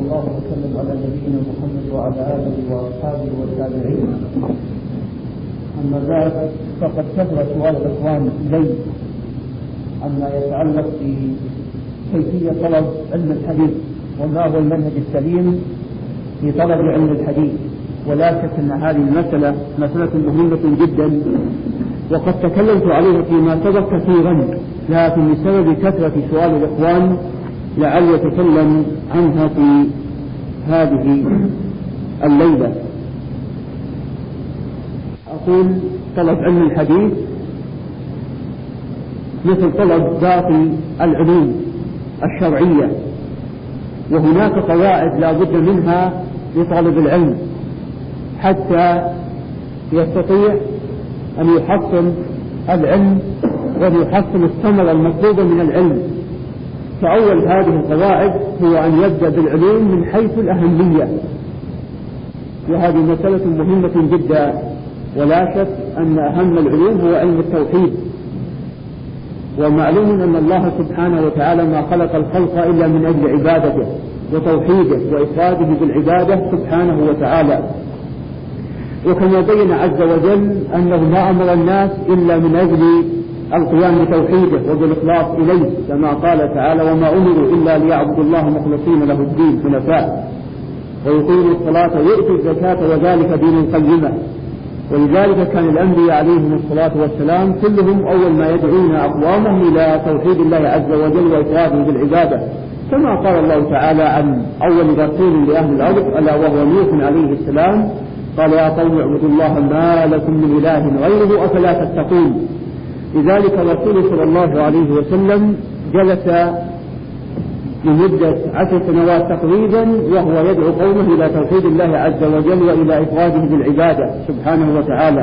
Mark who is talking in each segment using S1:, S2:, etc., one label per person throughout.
S1: الله وسلم على نبينا محمد وعلى آله وأصحابه والتابعين. أما بعد، فقد كثر سؤال الإخوان إلي عما يتعلق بكيفية طلب علم الحديث وما هو المنهج السليم في طلب علم الحديث. ولا شك أن هذه المسألة مسألة مهمة جدا، وقد تكلمت عليها فيما سبق كثيرا، لكن بسبب كثرة سؤال الإخوان لعل يتكلم عنها في هذه الليلة. أقول طلب علم الحديث مثل طلب باقي العلوم الشرعية، وهناك قواعد لا بد منها لطالب العلم حتى يستطيع أن يحصل العلم وأن يحصل الثمرة المطلوبة من العلم. فأول هذه القواعد هو أن يبدأ بالعلوم من حيث الأهمية، وهذه مسألة مهمة جدا، ولا شك أن أهم العلوم هو علم التوحيد. ومعلوم أن الله سبحانه وتعالى ما خلق الخلق إلا من أجل عبادته وتوحيده وإفراده بالعبادة سبحانه وتعالى. وكما بين عز وجل أنه ما أمر الناس إلا من أجل القيام بتوحيده وبالإخلاص إليه، كما قال تعالى: وما أمروا إلا ليعبدوا الله مخلصين له الدين حنفاء ويقيموا الصلاة ويؤتوا الزكاة وذلك دين القيمة. ولذلك كان الأنبياء عليهم الصلاة والسلام كلهم أول ما يدعون أقوامهم إلى توحيد الله عز وجل وإفراده بالعبادة، كما قال الله تعالى عن أول رسول لأهل الأرض ألا وهو نوح عليه السلام: قال يا قوم اعبدوا الله ما لكم من إله غيره أفلا تتقون. لذلك الرسول صلى الله عليه وسلم جلس لمدة 10 سنوات تقريبا وهو يدعو قومه إلى توحيد الله عز وجل وإلى إفراده بالعبادة سبحانه وتعالى.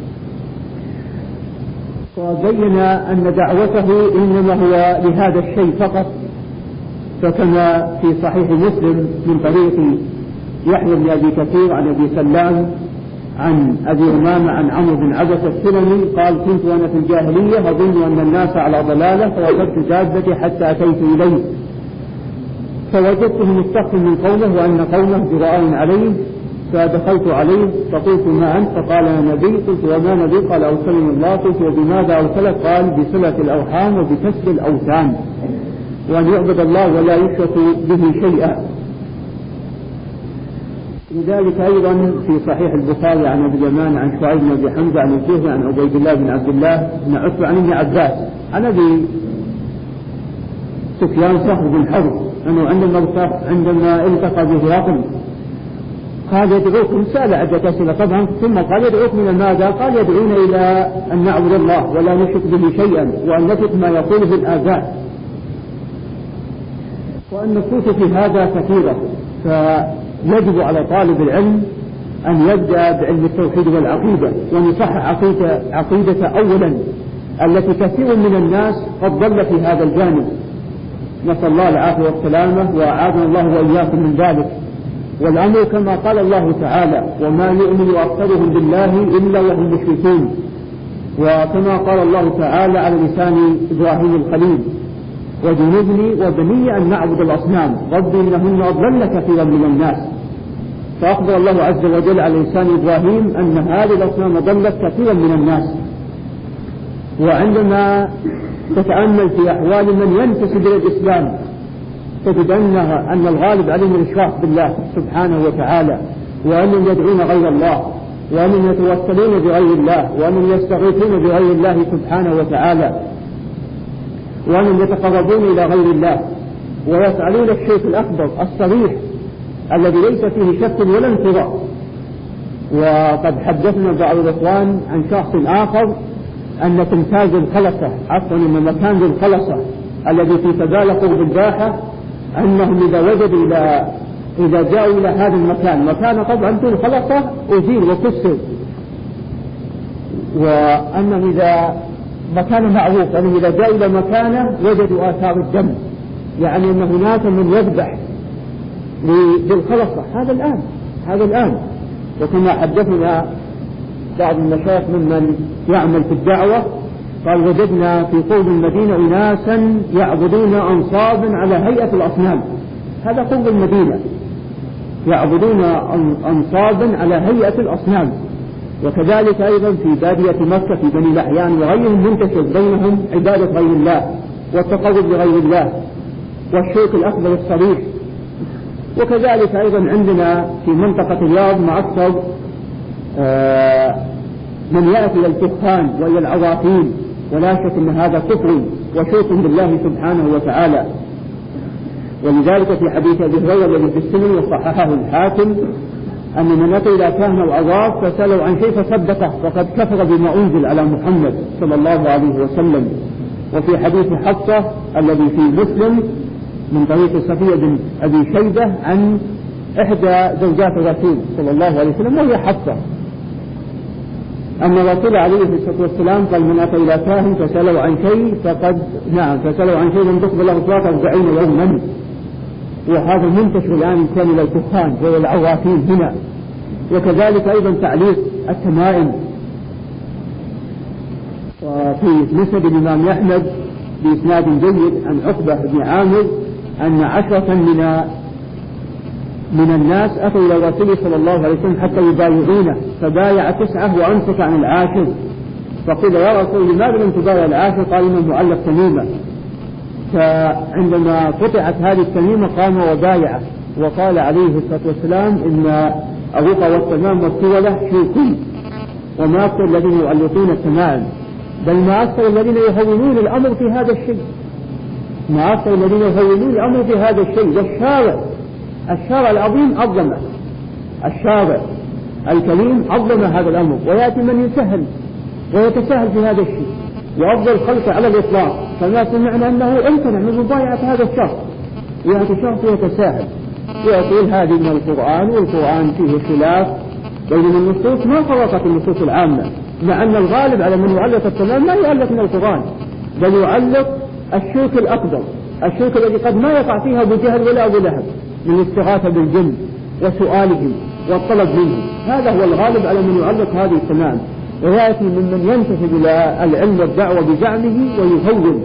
S1: وبين أن دعوته إنما هو لهذا الشيء فقط، فكما في صحيح مسلم من طريق يحيى بن أبي كثير عن أبي سلام عن أبي أمامة عن عمرو بن عبس السلمي قال: كنت وأنا في الجاهلية أظن أن الناس على ضلالة، فوجدت دابتي حتى أتيت إليه فوجدته مستخفا من قومه وأن قومه جراء عليه، فدخلت عليه فقلت: ما أنت؟ فقال: أنا نبي. قلت: وما نبي؟ قال: أرسلني الله. قلت: وبماذا أرسلك؟ قال: بصلة الأرحام وبكسر الأوثان وأن يعبد الله ولا يشرك به شيئا. لذلك أيضا في صحيح البخاري عن أبي اليمان عن شعيب بن أبي حمزة عن الزهري عن عبيد الله بن عبد الله بن عتبة عن ابن عباس عن أبي سفيان صخر بن حرب أنه عندما التقى بهرقل قال: يدعوكم، سأل عدة أسئلة طبعا، ثم قال: يدعوكم إلى ماذا؟ قال: يدعون إلى أن نعبد الله ولا نشرك به شيئا وأن نترك ما يقوله الآباء. والنصوص في هذا كثيرة، فيجب على طالب العلم أن يبدأ بعلم التوحيد والعقيدة ونصحح عقيدة أولا التي كثير من الناس قد ضل في هذا الجانب، نسأل الله العافية والسلامة وأعاذنا الله وإياكم من ذلك. والأمر كما قال الله تعالى: وما يؤمن أكثرهم بالله إلا وهم مشركون. وكما قال الله تعالى على لسان إبراهيم الخليل: وجنبني وبني أن نعبد الأصنام ربي إنهن أضللن كثيرا من الناس. فأخبر الله عز وجل على لسان إبراهيم أن هذه الأصنام ضلت كثيرا من الناس. وعندما تتأمل في أحوال من ينتسب إلى الإسلام تجد أن الغالب عليهم الإشراك بالله سبحانه وتعالى، وأنهم يدعون غير الله، وأنهم يتوسلون بغير الله، وأنهم يستغيثون بغير الله سبحانه وتعالى، وأنهم يتقربون إلى غير الله ويفعلون الشرك الأكبر الصريح الذي ليس فيه شك ولا انفراط. وقد حدثنا بعض الإخوان عن شخص آخر أن تمتاز الخلصة من مكان ذي الخلصة الذي في فدالة قرب الباحة، أنهم إذا جاءوا إلى هذا المكان، مكان طبعا ذي الخلصة أزيل وكسر، وأنهم إذا مكان معروف أنهم إذا جاءوا إلى مكانه وجدوا آثار الدم، يعني أن هناك من يذبح لذي الخلصة. هذا الآن وكما حدثنا بعض المشايخ ممن يعمل في الدعوة قال: وجدنا في قرب المدينة أناسا يعبدون أنصابا على هيئة الأصنام. هذا قرب المدينة، يعبدون أنصابا على هيئة الأصنام. وكذلك أيضا في بادية مكة في بني لحيان وغيرهم منتشر بينهم عبادة غير الله والتقرب لغير الله والشرك الأكبر الصريح. وكذلك أيضا عندنا في منطقة الرياض معصر من يأتي إلى الكهان وإلى العراقين، ولا شك أن هذا كفر وشرك بالله سبحانه وتعالى. ولذلك في حديث أبي هريرة الذي في السنن وصححه الحاكم أن من أتى إلى كهن أو عراف فسألوا عن شيء فصدقه فقد كفر بما أنزل على محمد صلى الله عليه وسلم. وفي حديث حفصة الذي في مسلم من طريق صفية بن أبي شيبة عن إحدى زوجات الرسول صلى الله عليه وسلم وهي حفصة أن الرسول عليه الصلاة والسلام قال من أتى إلى كاهن فسألوا عن شيء فسألوا عن شيء لم تقبل له صلاة 40 يوما. وهذا منتشر الآن كان إلى الكهان وإلى العرافين هنا. وكذلك أيضا تعليق التمائم. وفي مسند الإمام أحمد بإسناد جيد عن عقبة بن عامر أن 10 من الناس أتوا إلى الرسول صلى الله عليه وسلم حتى يبايعونه فبايع 9 وأمسك عن العاشر. فقيل يا رسول لماذا لم تبايع العاشر؟ قال إنه معلق تميمة. فعندما قطعت هذه التميمة قام وبايعه وقال عليه الصلاة والسلام إن الرقى والتمام والتولة شرك وما أكثر الذين يعلقون التمائم، بل ما أكثر الذين يهونون الأمر في هذا الشيء، ما أكثر الذين يهونون الأمر في هذا الشيء. والشارع العظيم عظمه، الشارع الكريم عظم هذا الأمر، ويأتي من يسهل ويتساهل في هذا الشيء. وأفضل الخلق على الإطلاق فما سمعنا أنه امتنع من مبايعة هذا الشخص، يأتي شخص يتساهل ويقول هذه من القرآن والقرآن فيه خلاف بين النصوص ما فرقت النصوص العامة، مع أن الغالب على من يعلق التمام ما يعلق من القرآن بل يعلق الشرك الأكبر، الشرك الذي قد ما يقع فيها أبو جهل ولا أبو لهب من الاستغاثة بالجن وسؤالهم والطلب منه. هذا هو الغالب على من يعلق هذه التمام، ويأتي ممن ينتسب إلى العلم والدعوة بزعمه ويهون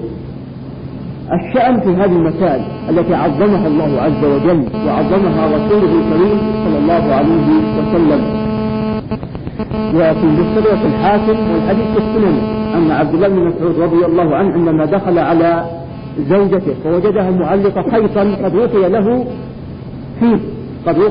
S1: الشأن في هذه المسائل التي عظمها الله عز وجل وعظمها رسوله الكريم صلى الله عليه وسلم. وفي مستدرك الحاكم والحديث في السنن أن عبد الله بن مسعود رضي الله عنه عندما دخل على زوجته فوجدها معلقة خيطا قد رقي له فيه، قد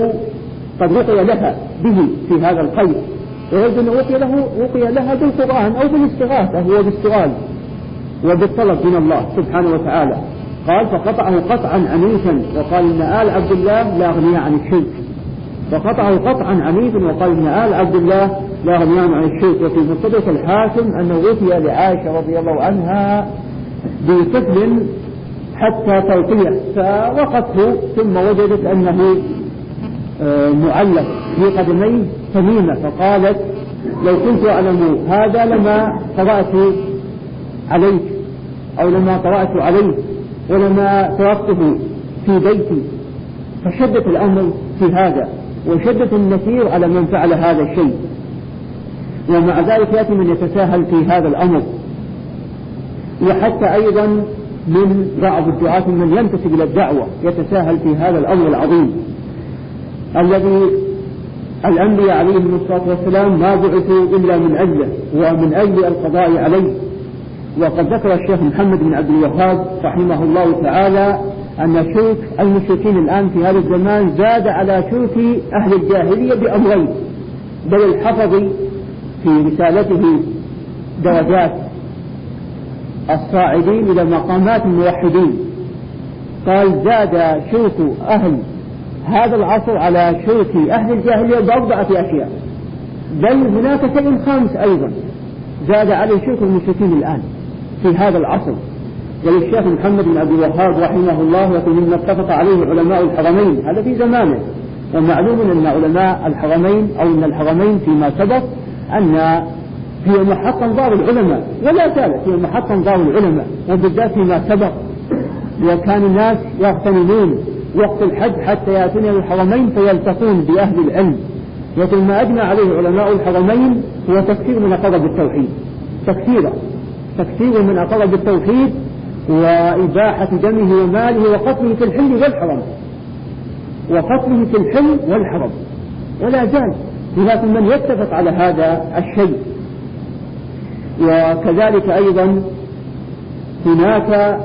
S1: رقي لها به في هذا الخيط، ويجب أن رقي لها بالقرآن أو بالاستغاثة هو بالسؤال وبالطلب من الله سبحانه وتعالى. قال فقطعه قطعا عنيفا وقال إن آل عبد الله لا غني عن الشرك، فقطعه قطعا عنيفا وقال إن آل عبد الله لا غني عن الشرك. وفي مستدرك الحاكم أنه أتي لعائشة رضي الله عنها بطفل حتى ترقيه فوقفته ثم وجدت أنه معلق في قدميه تميمة، فقالت لو كنت أعلم هذا لما قرأت عليك أو لما قرأت عليه ولما تركته في بيتي. فشدت الأمر في هذا وشدت النكير على من فعل هذا الشيء. ومع ذلك يأتي من يتساهل في هذا الأمر، وحتى أيضا من بعض الدعاة من ينتسب إلى الدعوة يتساهل في هذا الأمر العظيم الذي الأنبياء عليهم الصلاة والسلام ما بعثوا إلا من أجله ومن أجل القضاء عليه. وقد ذكر الشيخ محمد بن عبد الوهاب رحمه الله تعالى أن شرك المشركين الآن في هذا الزمان زاد على شرك أهل الجاهلية بأمرين، بل الحفظي في رسالته درجات الصاعدين إلى مقامات الموحدين قال زاد شرك أهل هذا العصر على شرك أهل الجاهلية ب4 أشياء، بل هناك شيء خامس أيضا زاد عليه شرك المشركين الآن في هذا العصر. وللشيخ محمد بن عبد الوهاب رحمه الله يقول مما اتفق عليه علماء الحرمين هذا في زمانه. ومعلوم أن علماء الحرمين أو أن الحرمين فيما سبق أن هي محط انظار العلماء ولا زالت هي محط انظار العلماء، وبالذات فيما سبق وكان الناس يغتنمون وقت الحج حتى يأتون إلى الحرمين فيلتقون بأهل العلم. وكل ما أجمع عليه علماء الحرمين هو تكثير من أقرب التوحيد، تكثير من أقرب التوحيد وإباحة دمه وماله وقتله في الحل والحرم. وفصله في الحل والحرم، ولا زال هناك من يتفق على هذا الشيء. وكذلك أيضا هناك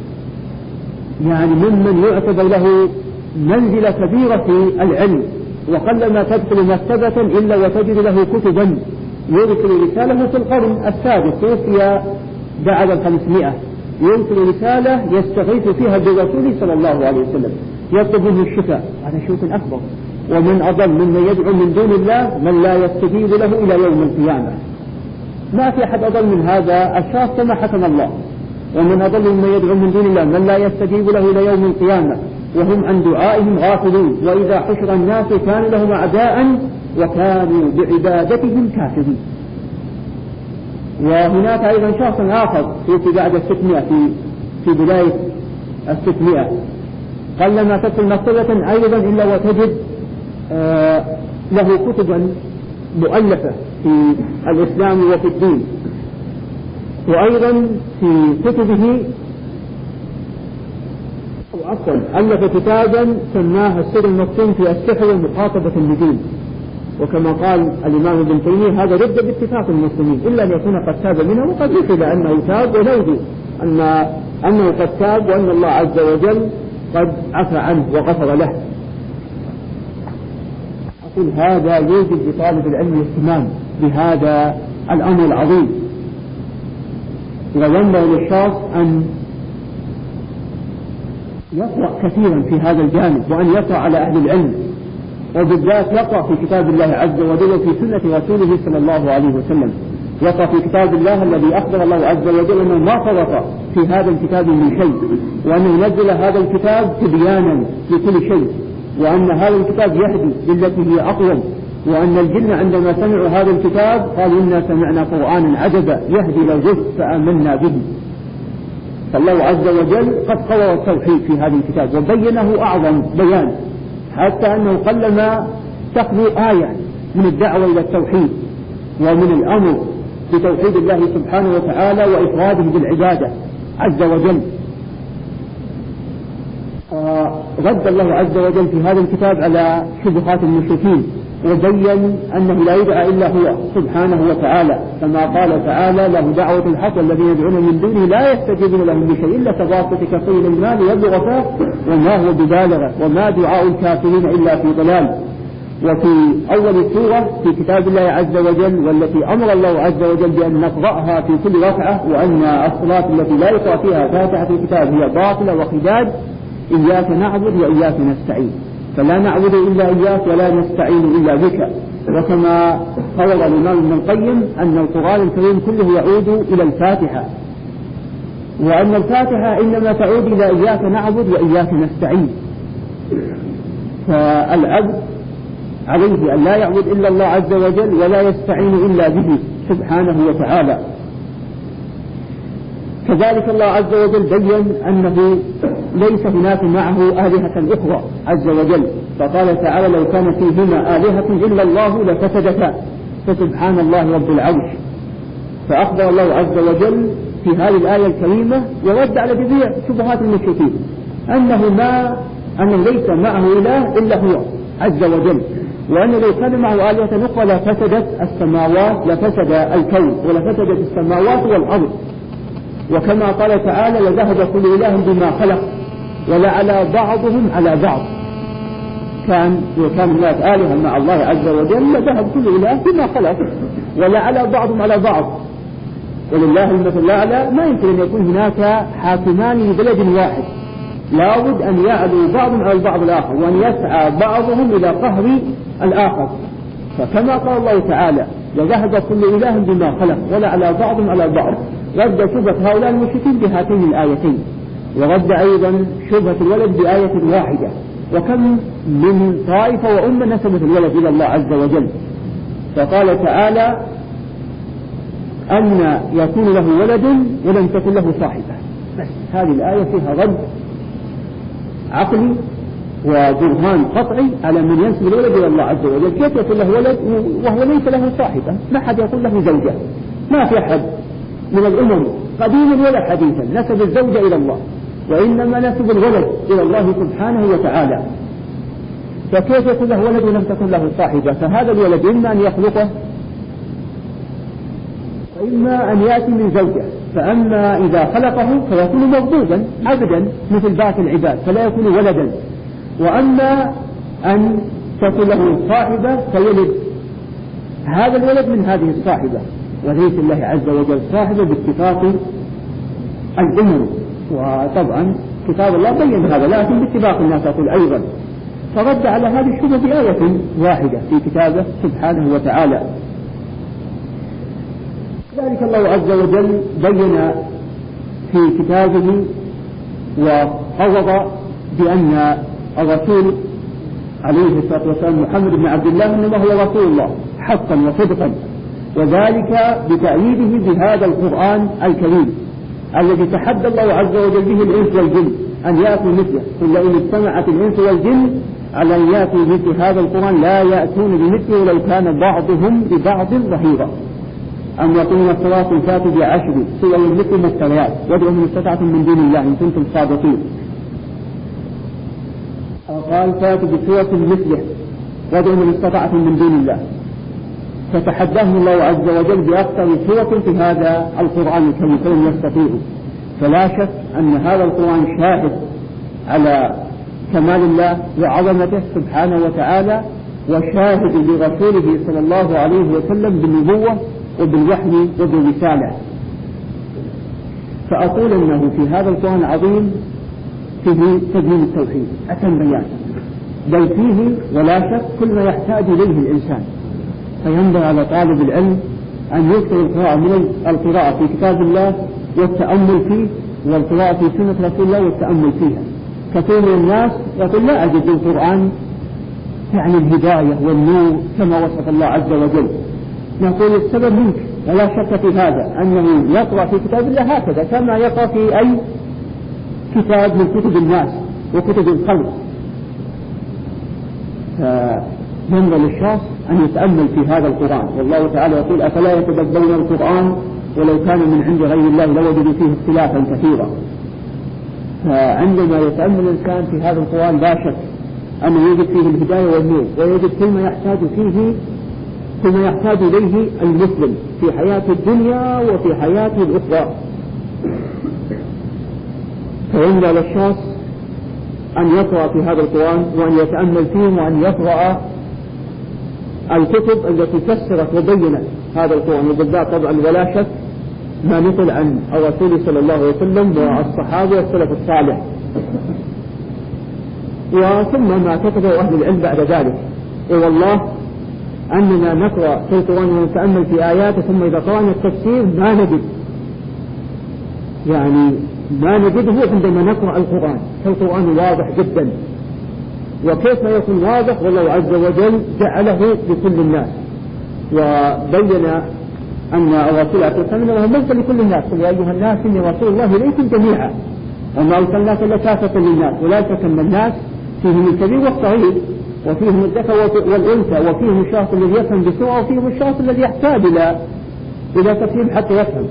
S1: ممن يعتبر له منزلة كبيرة في العلم، وقلما تدخل مكتبة إلا وتجد له كتبا يرسل رسالة في القرن السادس، توفي بعد 500، يرسل رسالة يستغيث فيها بالرسول صلى الله عليه وسلم يطلب منه الشفاء. هذا شيء أكبر. ومن أضل ممن يدعو من دون الله من لا يستجيب له إلى يوم القيامة. ما في أحد أضل من هذا الشخص كما حكم الله. ومن أضل ممن يدعو من دون الله من لا يستجيب له إلى يوم القيامة وهم عن دعائهم غافلون، وإذا حشر الناس كانوا لهم أعداء وكانوا بعبادتهم كافرين. وهناك أيضا شخص آخر توفي بعد 600 في بداية 600، قلما تدخل مكتبة أيضا إلا وتجد له كتبا مؤلفة في الإسلام وفي الدين. وأيضا في كتبه ألف كتابا سماه السر المكتوم في السحر ومخاطبة النجوم. وكما قال الإمام ابن تيمية هذا رد باتفاق المسلمين إلا أن يكون قد تاب منه، وقد يثبت أنه تاب ونودي أنه قد تاب وأن الله عز وجل قد عفى عنه وغفر له. أقول هذا يوجد لطالب العلم الاهتمام بهذا الأمر العظيم، وينبغي للشخص أن يقرأ كثيرا في هذا الجانب، وأن يقرأ على أهل العلم، وبالذات يقرأ في كتاب الله عز وجل وفي سنة رسوله صلى الله عليه وسلم. يقرأ في كتاب الله الذي أخبر الله عز وجل أنه ما فرط في هذا الكتاب من شيء، وأنه نزل هذا الكتاب تبيانا لكل شيء، وأن هذا الكتاب يهدي للتي هي أقوم، وأن الجن عندما سمعوا هذا الكتاب قالوا إنا سمعنا قرآنا عجبا يهدي إلى الرشد فآمنا به. فالله عز وجل قد قرر التوحيد في هذا الكتاب وبينه أعظم بيان، حتى أنه قلما تخلو آية من الدعوة إلى التوحيد ومن الأمر بتوحيد الله سبحانه وتعالى وإفراده بالعبادة عز وجل. رد الله عز وجل في هذا الكتاب على شبهات المشركين، وبين أنه لا يدعى إلا هو سبحانه وتعالى، كما قال تعالى له دعوة الحق والذين يدعون من دونه لا يستجيبون لهم بشيء إلا كباسط كفيه المال يبلغ وما هو ببالغه وما دعاء الكافرين إلا في ضلال. وفي أول سورة في كتاب الله عز وجل والتي أمر الله عز وجل بأن نقرأها في كل ركعة، وأن الصلاة التي لا يقرأ فيها فاتحة الكتاب هي باطلة وخداج، إياك نعبد وإياك نستعين، فلا نعبد إلا إياك ولا نستعين إلا بك. وكما قال الإمام ابن القيم أن القرآن الكريم كله يعود إلى الفاتحة، وأن الفاتحة إنما تعود إلى إياك نعبد وإياك نستعين. فالعبد عليه أن لا يعبد إلا الله عز وجل ولا يستعين إلا به سبحانه وتعالى. كذلك الله عز وجل بين أنه ليس هناك معه آلهة أخرى عز وجل، فقال تعالى لو كان فيهما آلهة إلا الله لفسدتا فسبحان الله رب العرش. فأخبر الله عز وجل في هذه الآية الكريمة ورد على جميع شبهات المشركين أنه ليس معه إله إلا هو عز وجل، وأنه لو كان معه آلهة أخرى لفسدت السماوات، لفسد الكون ولفسدت السماوات والأرض. وكما قال تعالى لذهب كل إله بما خلق ولعلى بعضهم على بعض. وكان الناس آلهة مع الله عز وجل لذهب كل إله بما خلق ولعلى بعضهم على بعض. ولله المثل الأعلى، ما يمكن أن يكون هناك حاكمان لبلد واحد، لابد أن يعلو بعضهم على البعض الآخر وأن يسعى بعضهم إلى قهر الآخر. فكما قال الله تعالى لذهب كل إله بما خلق ولعلى بعضهم على بعض، رد شبهة هؤلاء المشركين بهاتين الآيتين، ورد أيضا شبهة الولد بآية واحدة. وكم من طائفة وأمة نسبت الولد إلى الله عز وجل، فقال تعالى أن يكون له ولد ولم تكن له صاحبة. بس هذه الآية فيها رد عقلي وبرهان قطعي على من ينسب الولد إلى الله عز وجل. كيف يكون له ولد وهو ليس له صاحبة؟ ما حد يكون له زوجة، ما في أحد من الأمم قديما ولا حديثا نسب الزوجة إلى الله، وإنما نسب الولد إلى الله سبحانه وتعالى. فكيف يكون له ولد ولم تكن له صاحبة؟ فهذا الولد إما أن يخلقه وإما أن يأتي من زوجه. فأما إذا خلقه فيكون مغضوبا عبدا مثل باقي العباد فلا يكون ولدا، وأما أن تكون له صاحبة فيلد هذا الولد من هذه الصاحبة، وليس الله عز وجل صاحبة باتفاق الأمم. وطبعا كتاب الله بين هذا، لكن باتفاق الناس أقول أيضا. فرد على هذه الشبهة بآية واحدة في كتابه سبحانه وتعالى. ذلك الله عز وجل بين في كتابه وقرر بأن الرسول عليه الصلاة والسلام محمد بن عبد الله إنما هو رسول الله حقا وصدقا، وذلك بتأييده بهذا القرآن الكريم الذي تحدى الله عز وجل به الإنس والجن أن يأتوا مثله. قل إن اجتمعت الإنس والجن على أن يأتوا مثل هذا القرآن لا يأتون بمثله ولو كان بعضهم ببعض ظهيرا. أم يقولون الصلاة فاتوا بعشر سور مثل مفتريات وادعوا من استطعتم من دون الله إن كنتم صادقين. قال فاتوا بسورة مثله وادعوا من استطعتم من دون الله. فتحداهم الله عز وجل بأكثر سورة في هذا القرآن الكريم فلم يستطيعوا. فلا شك أن هذا القرآن شاهد على كمال الله وعظمته سبحانه وتعالى، وشاهد لرسوله صلى الله عليه وسلم بالنبوة وبالوحي وبالرسالة. فأقول أنه في هذا القرآن العظيم فيه تبيين التوحيد أتم بيان، بل فيه ولا شك كل ما يحتاج إليه الإنسان. فينبغي على طالب العلم أن يكثر القراءة من القراءة في كتاب الله والتأمل فيه، والقراءة في سنة رسول الله والتأمل فيها. كثير من الناس يقول لا أجد القرآن يعني الهداية والنور كما وصف الله عز وجل. نقول السبب منك ولا شك في هذا، أنه يقرأ في كتاب الله هكذا كما يقرأ في أي كتاب من كتب الناس وكتب الخلق. فينبغي للشخص أن يتأمل في هذا القرآن، والله تعالى يقول أفلا يتدبرون القرآن ولو كان من عند غير الله لوجدوا فيه اختلافا كثيرا. فعندما يتأمل الإنسان في هذا القرآن لا شك أنه يجد فيه الهداية والنور، ويجد كل ما يحتاج فيه كل ما يحتاج إليه المسلم في حياته الدنيا وفي حياته الأخرى. فينبغي للشخص أن يقرأ في هذا القرآن وأن يتأمل فيه وأن يقرأ الكتب التي فسرت وبينت هذا القرآن، وبالذات طبعا ولا شك ما نقل عن الرسول صلى الله عليه وسلم والصحابة والسلف الصالح، وثم ما كتبه أهل العلم بعد ذلك. والله أننا نقرأ في القرآن ونتأمل في آياته، ثم إذا قرأنا التفسير ما نجده عندما نقرأ القرآن. فالقرآن واضح جدا، وكيف ما يكون واضح والله عز وجل جعله لكل الناس، وبين أن الرسول عليه الصلاة والسلام مرسل لكل الناس. قل يا أيها الناس إني رسول الله إليكم جميعا وما أرسلناك إلا كافة للناس، ولا تكن الناس فيهم الكبير والصغير وفيهم الذكر والأنثى وفيهم الشخص الذي يفهم بسرعة وفيهم الشخص الذي يحتاج إلى تفهيم حتى يفهم.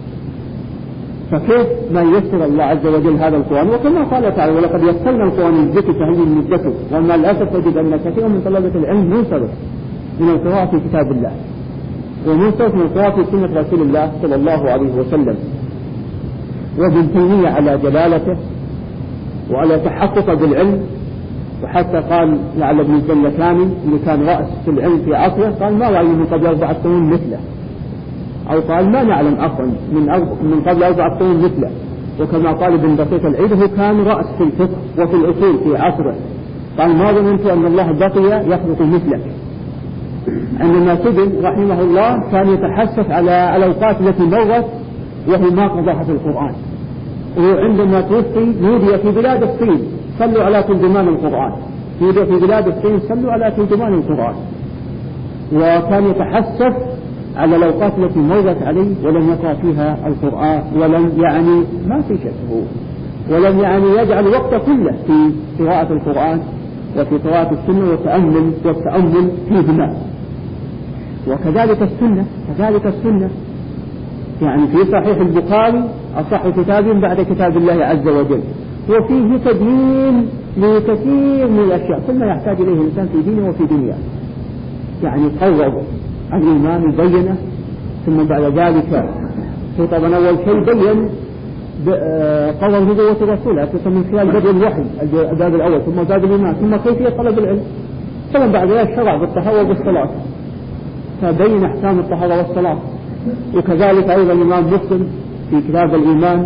S1: فكيف ما ييسر الله عز وجل هذا القرآن؟ وكما قال تعالى ولقد يسرنا القرآن للذكر فهل من مدكر. ومع الأسف تجد أن كثير من طلبة العلم منصرف من القراءة في كتاب الله ومنصرف من القراءة في سنة رسول الله صلى الله عليه وسلم. وابن تيمية على جلالته وعلى تحقق بالعلم، وحتى قال لعل ابن الزلكاني اللي كان رأس في العلم في عصره قال ما رأينا من قبل 4 سنين مثله، أو قال ما نعلم أصلا من قبل 4 سنين مثله. وكما قال ابن دقيق العيد هو كان رأس في الفقه وفي الأصول في عصره، قال ما ظننت أن الله بقي يخلق مثلك. عندما سجن رحمه الله كان يتحسف على الأوقات التي مرت وهي ما قضاها في القرآن. وعندما توفي نودي في بلاد الصين صلوا على ترجمان القرآن، نودي في بلاد الصين صلوا على ترجمان القرآن. وكان يتحسف على الأوقات التي مرت عليه ولم يقرأ فيها القرآن، ولم ما في شك ولم يجعل وقت كله في قراءة القرآن وفي قراءة السنة والتأمل فيهما. وكذلك السنة في صحيح البخاري أصح كتاب بعد كتاب الله عز وجل، وفيه تبيين لكثير من الأشياء كل ما يحتاج إليه الإنسان في دينه وفي دنياه. يعني قرب الإيمان يبينه، ثم بعد ذلك طبعا أول شيء بين قرر نبوة الرسول من خلال بدء الوحي الباب الأول، ثم باب الإيمان، ثم كيفية طلب العلم، ثم بعد ذلك شرع بالطهارة والصلاة فبين أحكام الطهارة والصلاة. وكذلك أيضا الإمام مسلم في كتاب الإيمان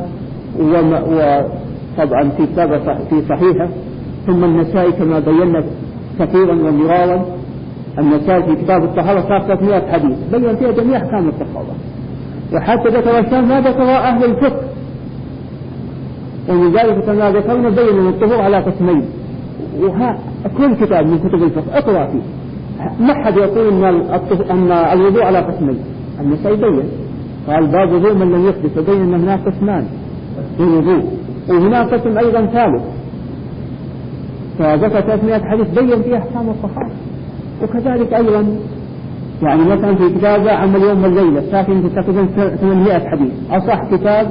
S1: وطبعا في كتابه في صحيحه، ثم النسائي كما بينا كثيرا ومرارا النسائي في كتاب الطهارة 300 حديث بين فيها جميع أحكام الطهارة، وحتى ذكر الشام ما ذكر أهل الفقه، ومن ذلك كما ذكرنا بين أن الطهور على قسمين، كل كتاب من كتب الفقه اقرأ فيه ما حد يقول أن الوضوء على قسمين. النسائي بين قال باب وضوء من لم يحدث، وبين أن هناك قسمان للوضوء، وهناك قسم أيضا ثالث، فذكر 300 حديث بين فيها أحكام الطهارة. وكذلك أيضا يعني مثلا في كتابه عمل يوم والليلة ساكن تقريبا 800 حديث. أصح كتاب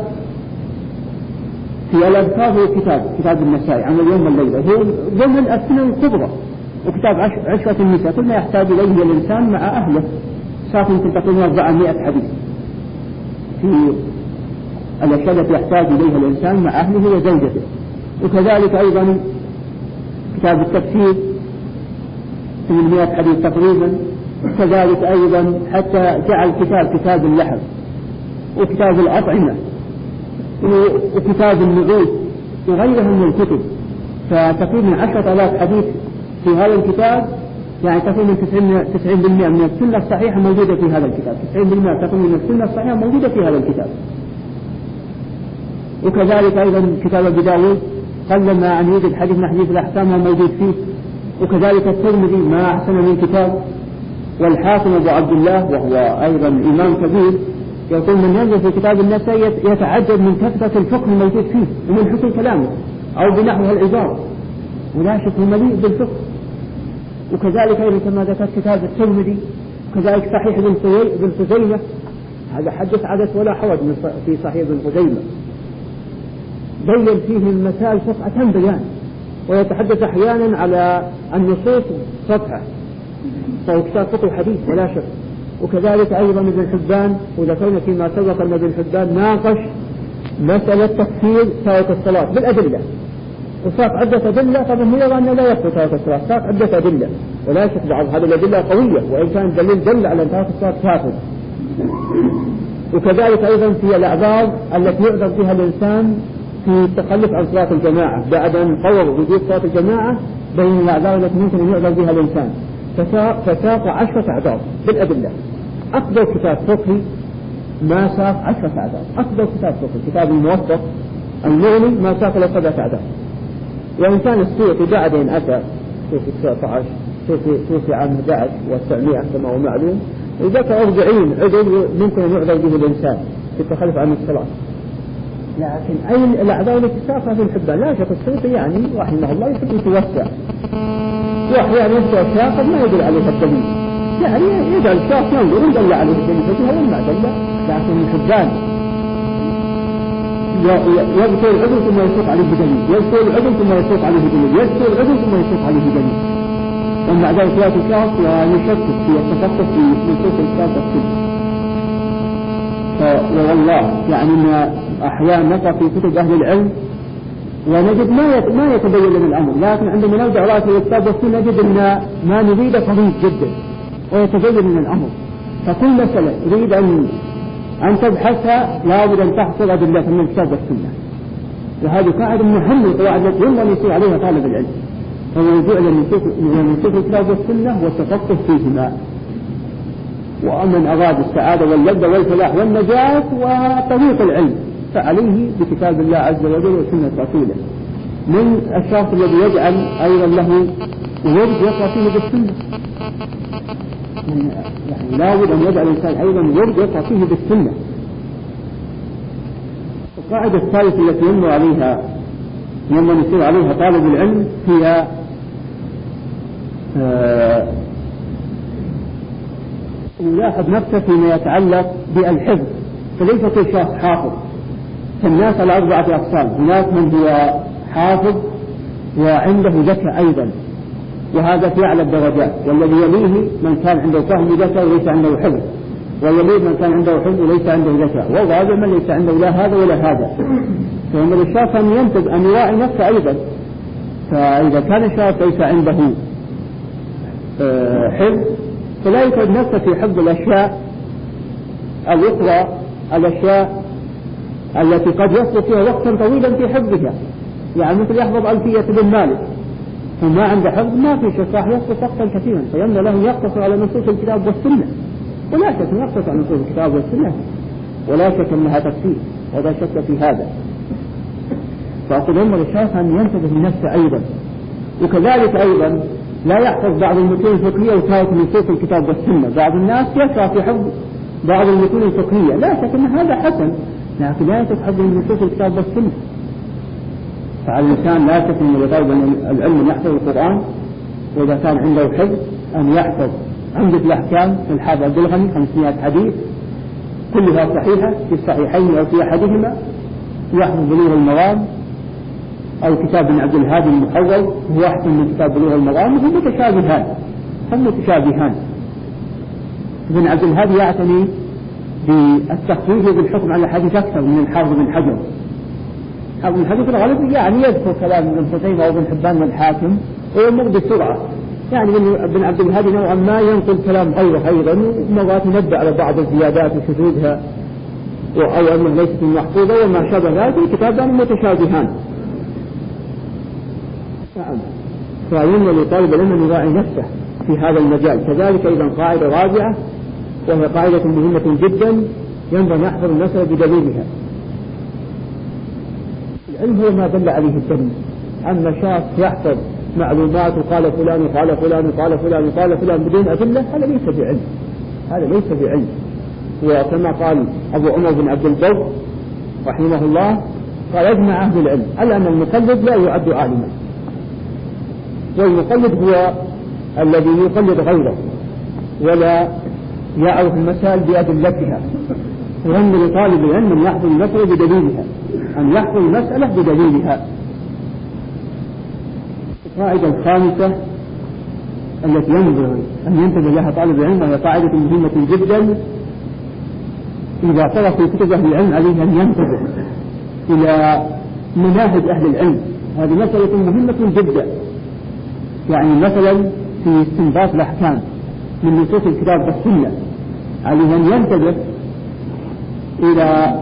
S1: في الأذكار هو كتاب النسائي عمل يوم والليلة، هو ضمن السنن الكبرى. وكتاب عشرة النساء كل ما يحتاج إليه الإنسان مع أهله ساكن تقريبا 400 حديث في الأشياء التي يحتاج إليها الإنسان مع أهله وزوجته. وكذلك أيضا كتاب التفسير 800 حديث تقريبا. كذلك أيضا حتى جعل كتاب اللحم وكتاب الأطعمة وكتاب النعوت وغيرها من الكتب، فتقريبا 10,000 حديث في هذا الكتاب، يعني تقريبا 90% من السنة الصحيحة موجودة في هذا الكتاب، 90% تقريبا من السنة الصحيحة موجودة في هذا الكتاب. وكذلك أيضا كتاب أبي داود قلما أن يوجد حديث من حديث الأحكام موجود فيه. وكذلك الترمذي ما أحسن من كتاب. والحاكم أبو عبد الله وهو أيضا إمام كبير يقول من ينظر في كتاب النسائي يتعجب من كثرة الفقه الموجود فيه ومن حسن كلامه أو بنحو العبارة، ولا شك مليء بالفقه. وكذلك أيضا كما ذكرت كتاب الترمذي، وكذلك صحيح ابن خزيمة هذا حدث عدس ولا حرج في صحيح ابن خزيمة، بين فيه المسائل صفحة بيان، ويتحدث أحيانا على النصوص صفحة، فهو كتاب فقه حديث ولا شك. وكذلك أيضا ابن حبان، وذكرنا فيما سبق أن ابن حبان ناقش مسألة تكفير تارك الصلاة بالأدلة، وصار عدة أدلة. طبعا هو يرى أنه لا يكفي تارك الصلاة، صار عدة أدلة ولا شك بعض هذه الأدلة قوية، وإن كان الدليل دل على أن تارك الصلاة كافر. وكذلك أيضا في الأعذار التي يعذر بها الإنسان في التخلف عن صلاة الجماعة بعد أن قرر وجود صلاة الجماعة، بين الأعذار التي ممكن أن يعذر بها الإنسان، فساق 10 أعذار بالأدلة. أفضل كتاب فقهي ما ساق 10 أعذار، أفضل كتاب فقهي كتاب الموفق المغني ما ساق إلا 7 أعذار. وإن كان السيوطي بعدين أتى في 19 توفي عام 11 و900 كما هو معلوم، وذكر 40 عذر ممكن أن يعذر به الإنسان في التخلف عن الصلاة. لكن أين الأعذار التي ساقها في الحبان؟ لا شك السيوطي يعني رحمه الله يحب يتوسع، وأحيانا ينسى أشياء قد ما يدل عليها الدليل، يعني يجعل الشخص ينظر إن دل عليه الدليل فهو ما دل. لكن الحبان يذكر العذر ثم يسوق عليه بدليل، يذكر العذر ثم يسوق عليه دليل، يذكر العذر ثم يسوق عليه دليل، ومع ذلك يأتي الشخص ويشكك في التفقه في نصوص الكتاب والسنة. والله يعني أن أحيانا نقرأ في كتب أهل العلم ونجد ما يتبين لنا الأمر، لكن عندما نرجع رأس الكتاب والسنة نجد أن ما نريد قريب جدا ويتبين لنا الأمر. فكل مسألة تريد أن تبحثها لابد أن تحصل أدلة من الكتاب والسنة، وهذه قاعدة مهمة القواعد التي ينبغي أن يصير عليها طالب العلم، هو جعل من شوف الكتاب والسنة والتفقه فيهما. ومن أراد السعادة واللذة والفلاح والنجاة وطريق العلم فعليه بكتاب الله عز وجل وسنة رسوله. من الشخص الذي يجعل أيضا له ورد يقرأ فيه بالسنة، يعني لا بد أن يجعل الإنسان أيضا ورد يقرأ فيه بالسنة. القاعدة الثالثة التي ينبغي يصير عليها طالب العلم هي يلاحظ نفسه فيما يتعلق بالحفظ، فليس كل شخص حافظ. فالناس على 4 أقسام، هناك من هو حافظ وعنده ذكاء أيضا، وهذا في أعلى الدرجات. والذي يليه من كان عنده فهم ذكاء وليس عنده حفظ، ويليه من كان عنده حفظ وليس عنده ذكاء، والرابع من ليس عنده لا هذا ولا هذا. فإن الشخص أن ينتج أن يراعي نفسه أيضا. فإذا كان الشخص ليس عنده حفظ فلا يتعب نفسه في حفظ الأشياء الأخرى، الأشياء التي قد يصل فيها وقتا طويلا في حفظها، يعني مثل يحفظ ألفية بن مالك وما عنده حفظ ما في شيء راح يصل وقتا كثيرا، فينبغي له يقتصر على نصوص الكتاب والسنة، ولا شك أن يقتصر على نصوص الكتاب والسنة، ولا شك أنها تكفيه، ولا شك في هذا. فأقول ينبغي الشخص أن ينتبه لنفسه أيضا. وكذلك أيضا لا يحفظ بعض المتون الفقهية وتارك نصوص الكتاب والسنة. بعض الناس يشرع في حفظ بعض المتون الفقهية، لا شك أن هذا حسن، لكن لا يتحفظ نصوص الكتاب والسنة. فعلى الإنسان لا شك أن لطالب العلم أن يحفظ القرآن، وإذا كان عنده حفظ أن يحفظ عمدة الأحكام للحافظ عبد الغني 500 حديث كلها صحيحة في الصحيحين أو في أحدهما، يحفظ بلوغ المرام أو كتاب ابن عبد الهادي المحول هو أحسن من كتاب بلوغ المرام، وهم متشابهان، هم متشابهان. ابن عبد الهادي يعتني بالتخفيف بالحكم على الحديث أكثر من الحافظ بن حجر. حافظ بن حجر في الغالب يعني يذكر كلام ابن خزيمة وابن حبان والحاكم ويمر بسرعة، يعني ابن عبد الهادي نوعا ما ينقل كلام غيره أيضا، ومرات ينبأ على بعض الزيادات وشذوذها أو أنه ليست محفوظة وما شابه ذلك. الكتابان متشابهان. فينبغي لطالب العلم أن يراعي نفسه في هذا المجال. كذلك أيضا قاعدة رابعة وهي قاعدة مهمة جدا، ينبغي أن يحفظ المسألة بدليلها. العلم هو ما دل عليه الدليل. أما شخص يحفظ معلومات وقال فلان وقال فلان وقال فلان وقال فلان بدون أدلة، هذا ليس بعلم، هذا ليس بعلم. وكما قال أبو عمر بن عبد البر رحمه الله قال اجمع أهل العلم على أن المقلد لا يعد عالما، والمقلد هو الذي يقلد غيره ولا يعرف المسائل بأدلتها. وهم لطالب العلم أن يحفظ المسألة بدليلها، أن يحفظ المسألة بدليلها. القاعدة الخامسة التي ينبغي أن ينتبه لها طالب العلم وهي قاعدة مهمة جدا، إذا قرأ في كتب أهل العلم عليه أن ينتبه إلى مناهج أهل العلم. هذه مسألة مهمة جدا. يعني مثلا في استنباط الأحكام من نصوص الكتاب والسنة عليه أن ينتبه إلى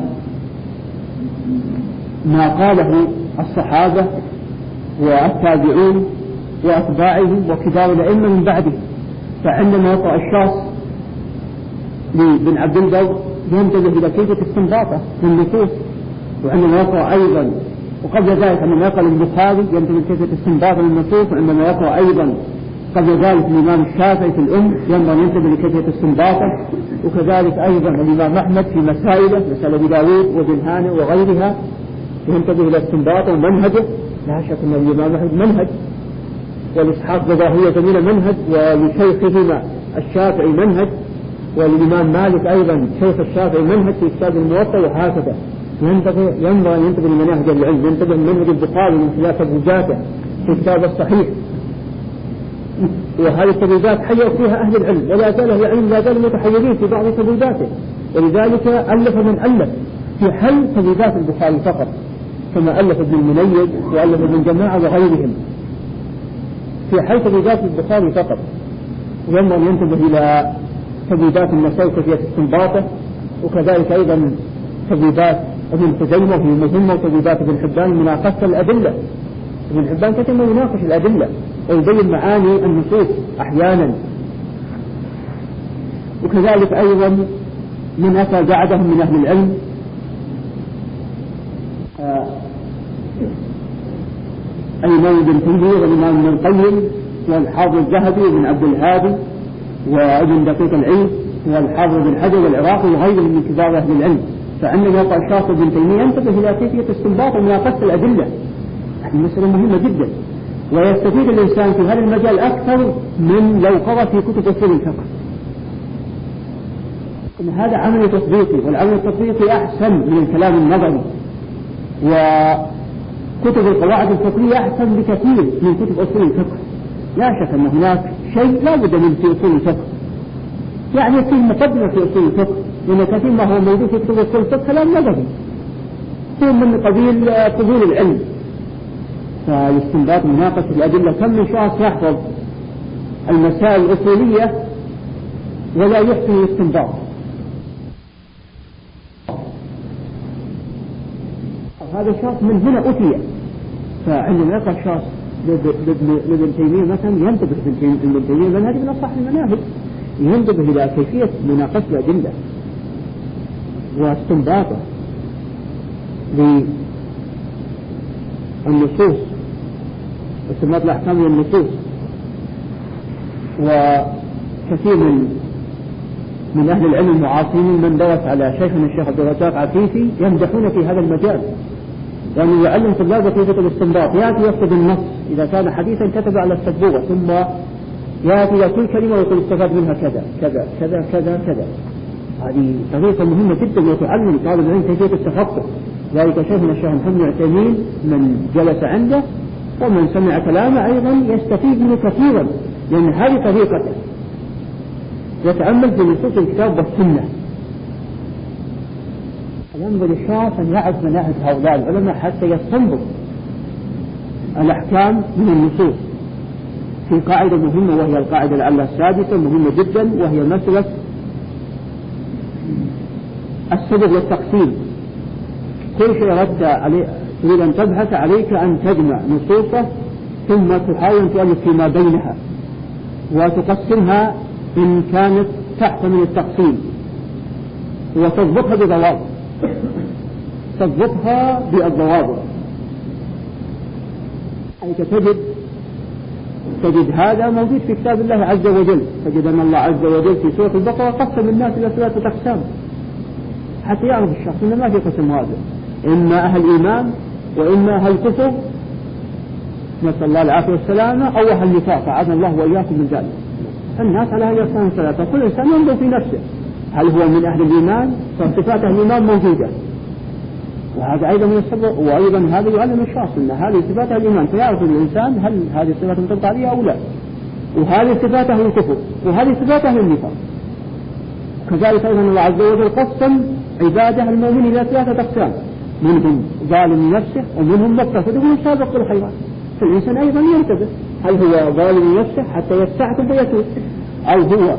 S1: ما قاله الصحابة والتابعون وأتباعهم وكبار الأئمة من بعده. فعندما يقرأ الشخص لابن عبد البر ينتبه إلى كيفية استنباطه من النصوص، وعندما يقرأ أيضا وقبل ذلك عندما يقرأ البخاري ينتبه كيفية استنباط من النصوص، وعندما يقرأ أيضا قبل ذلك الإمام الشافعي في الأم ينبغي أن ينتبه لكيفية استنباطه، وكذلك أيضا الإمام أحمد في مسائله مسألة أبي داود وابن هانئ وغيرها ينتبه إلى استنباطه ومنهجه. لا شك أن الإمام أحمد منهج، والإسحاق بضاهية جميلة منهج، ولشيخهما الشافعي منهج، والإمام مالك أيضا شيخ الشافعي منهج في كتاب الموطأ، وهكذا. ينبغي أن ينتبه لمناهج العلم، ينتبه لمنهج البخاري من خلال تبويباته في كتاب الصحيح، وهذه التبويبات حيوا فيها أهل العلم، ولا زال أهل العلم لا زالوا متحيرين في بعض تبويباته، ولذلك ألف من ألف في حل تبويبات البخاري فقط، كما ألف ابن المنيج وألف ابن جماعة وغيرهم في حل تبويبات البخاري فقط. وينبغي أن ينتبه إلى تبويبات النسائي كيفية استنباطه، وكذلك أيضا تبويبات ابن خزيمة في مهمة، وتبويبات ابن حبان مناقشة الأدلة. ابن حبان كثيرا ما يناقش الأدلة ويبين معاني النصوص أحيانا. وكذلك أيضا من أتى بعدهم من أهل العلم الإمام ابن تيمية والإمام ابن القيم والحافظ الذهبي وابن عبد الهادي وابن دقيق العيد والحافظ بن حجر والعراقي وغيرهم من كبار أهل العلم. فعندما يقع الشاطر ابن تيمية ينتبه إلى كيفية استنباط ومناقشة الأدلة، هذه مسألة مهمة جدا، ويستفيد الإنسان في هذا المجال أكثر من لو قرأ في كتب أصول الفقه. إن هذا عمل تطبيقي، والعمل التطبيقي أحسن من الكلام النظري. وكذلك أيضا من القاعدة السادسة التي ينبغي لطالب العلم أن ينتبه لها، وهي قاعدة مهمة جدا، كتب القواعد الفقهية أحسن بكثير من كتب أصول الفقه. لا شك أن هناك شيء لا بد منه في أصول الفقه، يعني فيه مقدمة في أصول الفقه، لأن كثير ما هو موجود في كتب أصول الفقه كلام نظري هو من قبيل قبول العلم. فالاستنباط مناقشة الأدلة، كم من شخص يحفظ المسائل الأصولية ولا يحسن الاستنباط. هذا الشخص من هنا أتي. فعندما يقرأ شخص لابن تيمية مثلا ينتبه ابن تيمية من هذه من أصح المناهج، ينتبه إلى كيفية مناقشة الأدلة واستنباطه للنصوص واستنباط الأحكام للنصوص. وكثير من أهل العلم المعاصرين من درس على شيخنا الشيخ عبد الرزاق عفيفي يمدحون في هذا المجال، لأنه يعلم طلابه كيفية الاستنباط. يأتي يكتب النص إذا كان حديثا كتب على السبورة، ثم يأتي إلى كل كلمة ويقول استفاد منها كذا كذا كذا كذا كذا. هذه طريقة مهمة جدا وتعلم طالب العلم كيفية التفقه. ذلك شيخنا الشيخ محمد بن عثيمين من جلس عنده ومن سمع كلامه أيضا يستفيد منه كثيرا، لأن هذه طريقته يتأمل في نصوص الكتاب والسنة. ينبغي الشخص أن يعرف مناهج هؤلاء العلماء حتى يستنبط الأحكام من النصوص. في قاعدة مهمة وهي القاعدة لعلها السادسة مهمة جدا، وهي مسألة السبب والتقسيم. كل شيء رد عليه تريد أن تبحث عليك أن تجمع نصوصه ثم تحاول أن تؤلف فيما بينها وتقسمها إن كانت تحتمل التقسيم، وتضبطها بضوابط، تضبطها بالضوابط. أي تجد هذا موجود في كتاب الله عز وجل. تجد أن الله عز وجل في سورة البقرة قسم الناس إلى 3 أقسام حتى يعرف الشخص أن ما في قسم واحد، إما أهل إيمان وإما أهل كفر، نسأل الله العافية والسلامة، أو أهل نفاق، أعاذنا الله وإياكم من ذلك. الناس على هذه الأقسام الثلاثة، كل إنسان ينظر في نفسه هل هو من أهل الإيمان، فصفات أهل الإيمان موجودة، وهذا أيضا من السبب. وأيضا هذا يعلم الشخص أن هذه صفات أهل الإيمان، فيعرف الإنسان هل هذه الصفات منطبقة عليها أو لا. وهذه صفات أهل الكفر، وهذه صفات أهل النفاق. كذلك أيضا الله عز وجل قسم عباده المؤمنين إلى 3 أقسام، منهم ظالم نفسه ومنهم مقتصد ومنهم سابق بالخيرات. فالإنسان أيضا ينتبه هل هو ظالم نفسه حتى يستعتب ويتوب، أو هو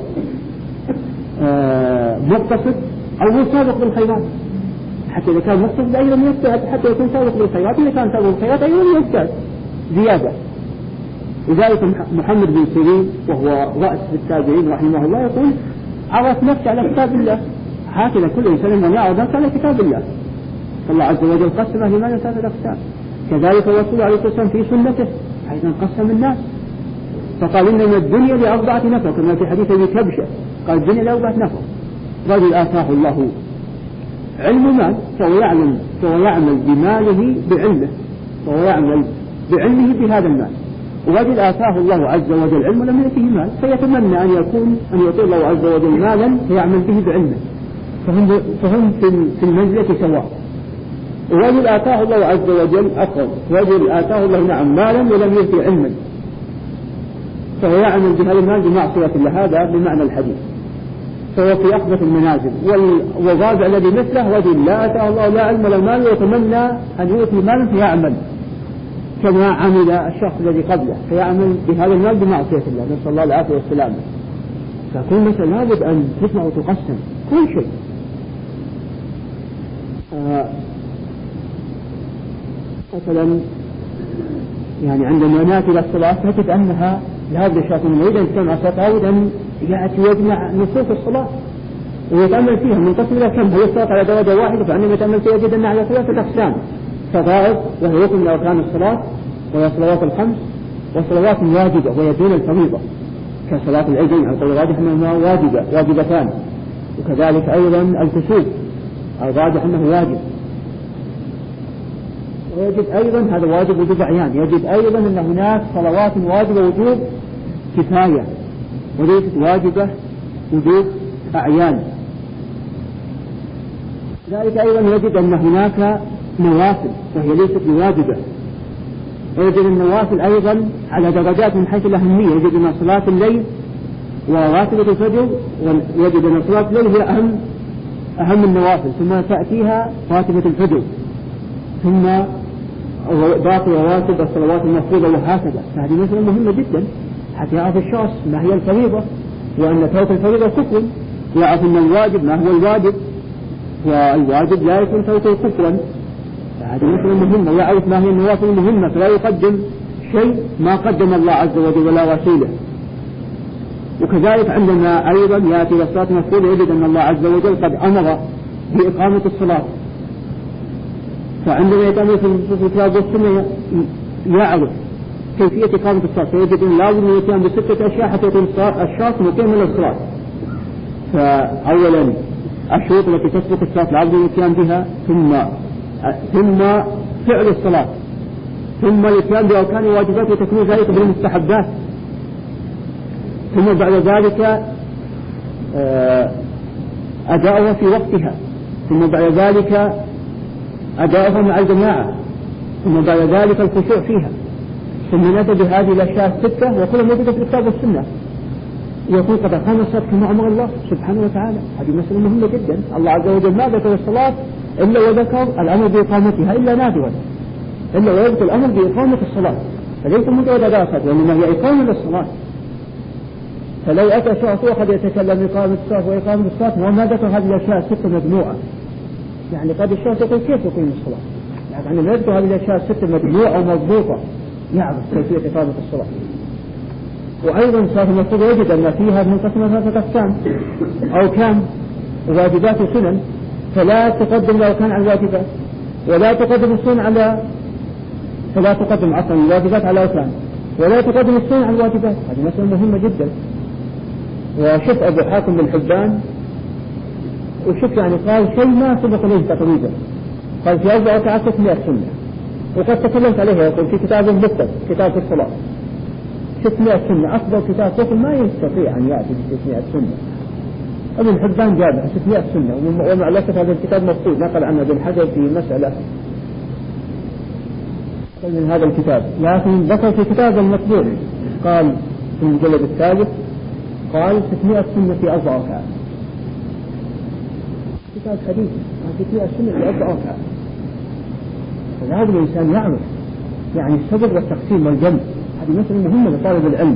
S1: مقتصد أو هو سابق بالخيرات. حتى إذا كان مقتصد أيضا يجتهد حتى يكون سابق بالخيرات، إذا كان سابق بالخيرات أيضا يجتهد زيادة. لذلك محمد بن سيرين وهو رأس التابعين رحمه الله يقول عرف نفسه على كتاب الله. هكذا كل إنسان من يعرض نفسه على كتاب الله. فالله عز وجل قسم أهل الإيمان 3 أقسام. كذلك الرسول عليه الصلاة والسلام في سنته أيضا قسم الناس، فقال إن الدنيا ل4 نفر، كما في حديث أبي كبشة قال الدنيا ل4 نفر. رجل آتاه الله علم مال فهو يعمل بماله بعلمه، فهو يعمل بعلمه بهذا المال. ورجل آتاه الله عز وجل علم لم يأته مال فيتمنى أن يعطي الله عز وجل مالا فيعمل به بعلمه، فهم في المنزلة سواء. ورجل آتاه الله عز وجل أقرب، ورجل آتاه الله مالا ولم يأته علما فهو يعمل بهذا المال بمعصية الله. هذا بمعنى الحديث، فهو في أخبث المنازل. والرابع الذي مثله رجل لا آتاه الله لا علم ولا مال ويتمنى أن يؤتي مالا فيعمل كما عمل الشخص الذي قبله، فيعمل بهذا المال بمعصية الله، نسأل الله العافية والسلامة. فكل مثل لابد أن تسمع وتقسم كل شيء. مثلا يعني عندما نأتي إلى الصلاة تجد أنها لابد الشخص من يريد أن يجتمع الصلاة لابد أن يأتي ويجمع نصوص الصلاة ويتأمل فيها منقسم إلى كم. هي الصلاة على درجة واحدة، فعندما يتأمل فيها يجد أنها على 3 أقسام: فرائض وهي ركن من أركان الصلاة، وهي الصلوات الخمس، وصلوات واجبة وهي دون الفريضة كصلاة العيدين على قول الراجح أنها واجبتان، وكذلك أيضا الكسوف الراجح أنه واجب. ويجب أيضا هذا واجب وجوب أعيان، يجب أيضا أن هناك صلوات واجبة وجوب كفاية وليست واجبة وجوب أعيان. ذلك أيضا يجب أن هناك نوافل وهي ليست بواجبة ويجد النوافل أيضا على درجات من حيث الأهمية. يجد أن صلاة الليل وراتبة الفجر، ويجد أن صلاة الليل هي أهم النوافل، ثم تأتيها راتبة الفجر، ثم باقي رواتب الصلوات المفروضة، وهكذا. فهذه مسألة مهمة جدا حتى يعرف الشخص ما هي الفريضة، وأن ترك الفريضة كفر، يعرف أن الواجب ما هو الواجب، والواجب لا يكون تركه كفرا. فهذه مسألة مهمة، ويعرف ما هي النوافل المهمة، فلا يقدم شيء ما قدم الله عز وجل ولا رسوله. وكذلك عندما أيضا يأتي للصلاة المفروضة يجد أن الله عز وجل قد أمر بإقامة الصلاة، فعندما يتأمل في الكتاب والسنة يعرف كيفية إقامة الصلاة، فيجد أن لازم يتيان بستة أشياء حتى يكون الشخص مقيم للصلاة. فأولا الشروط التي تسبق الصلاة لازم يتيان بها، ثم فعل الصلاة، ثم الاتيان بأركان الواجبات وتكميل ذلك بالمستحبات، ثم بعد ذلك أداؤها في وقتها، ثم بعد ذلك أداؤها مع الجماعة، ثم بعد ذلك الخشوع فيها، ثم نأتي بهذه الأشياء الستة وكلها موجودة في الكتاب والسنة، يكون قد أقام الصلاة كما أمر الله سبحانه وتعالى. هذه مسألة مهمة جدا. الله عز وجل ما ذكر الصلاة إلا وذكر الأمر بإقامتها إلا نادرا، إلا ويذكر الأمر بإقامة الصلاة، فليس مجرد أداء، وإنما هي إقامة للصلاة. فلو أتى شخص وقد يتكلم إقامة الصلاة وإقامة الصلاة وما ذكر هذه الأشياء الستة مجموعة، يعني قد الشخص يقول كيف يقيم الصلاة؟ يعني يذكر هذه الأشياء الستة مجموعة ومضبوطة يعرف كيفية إقامة الصلاة. وأيضا صلاة المفروض يجد أن فيها منقسمة ثلاثة أقسام أو كان واجبات وسنن، فلا تقدم الأركان على الواجبات، ولا تقدم السنن على، فلا تقدم أصلا الواجبات على الأركان، ولا تقدم السنن على الواجبات. هذه مسألة مهمة جدا. وشوف أبو حاتم بن حبان، وشوف يعني قال شيء ما سبق له تقريبا، قال في 4 ركعات 600 سنة، وقد تكلمت عليها يقول في كتاب مكتب كتاب في الصلاة 600 سنة، أفضل كتاب طفل ما يستطيع أن يأتي ب 600 سنة. ابن حبان جابها 600 سنة، ومع الأسف هذا الكتاب مفقود، نقل عنه ابن حجر في مسألة من هذا الكتاب، لكن ذكر في كتاب المطبوع قال في المجلد الثالث قال 600 سنة في 4 ركعات، كتاب حديث 600 سنة في 4 ركعات. فلازم الإنسان يعرف يعني السبب والتقسيم والجمع، هذه مسألة مهمة لطالب العلم.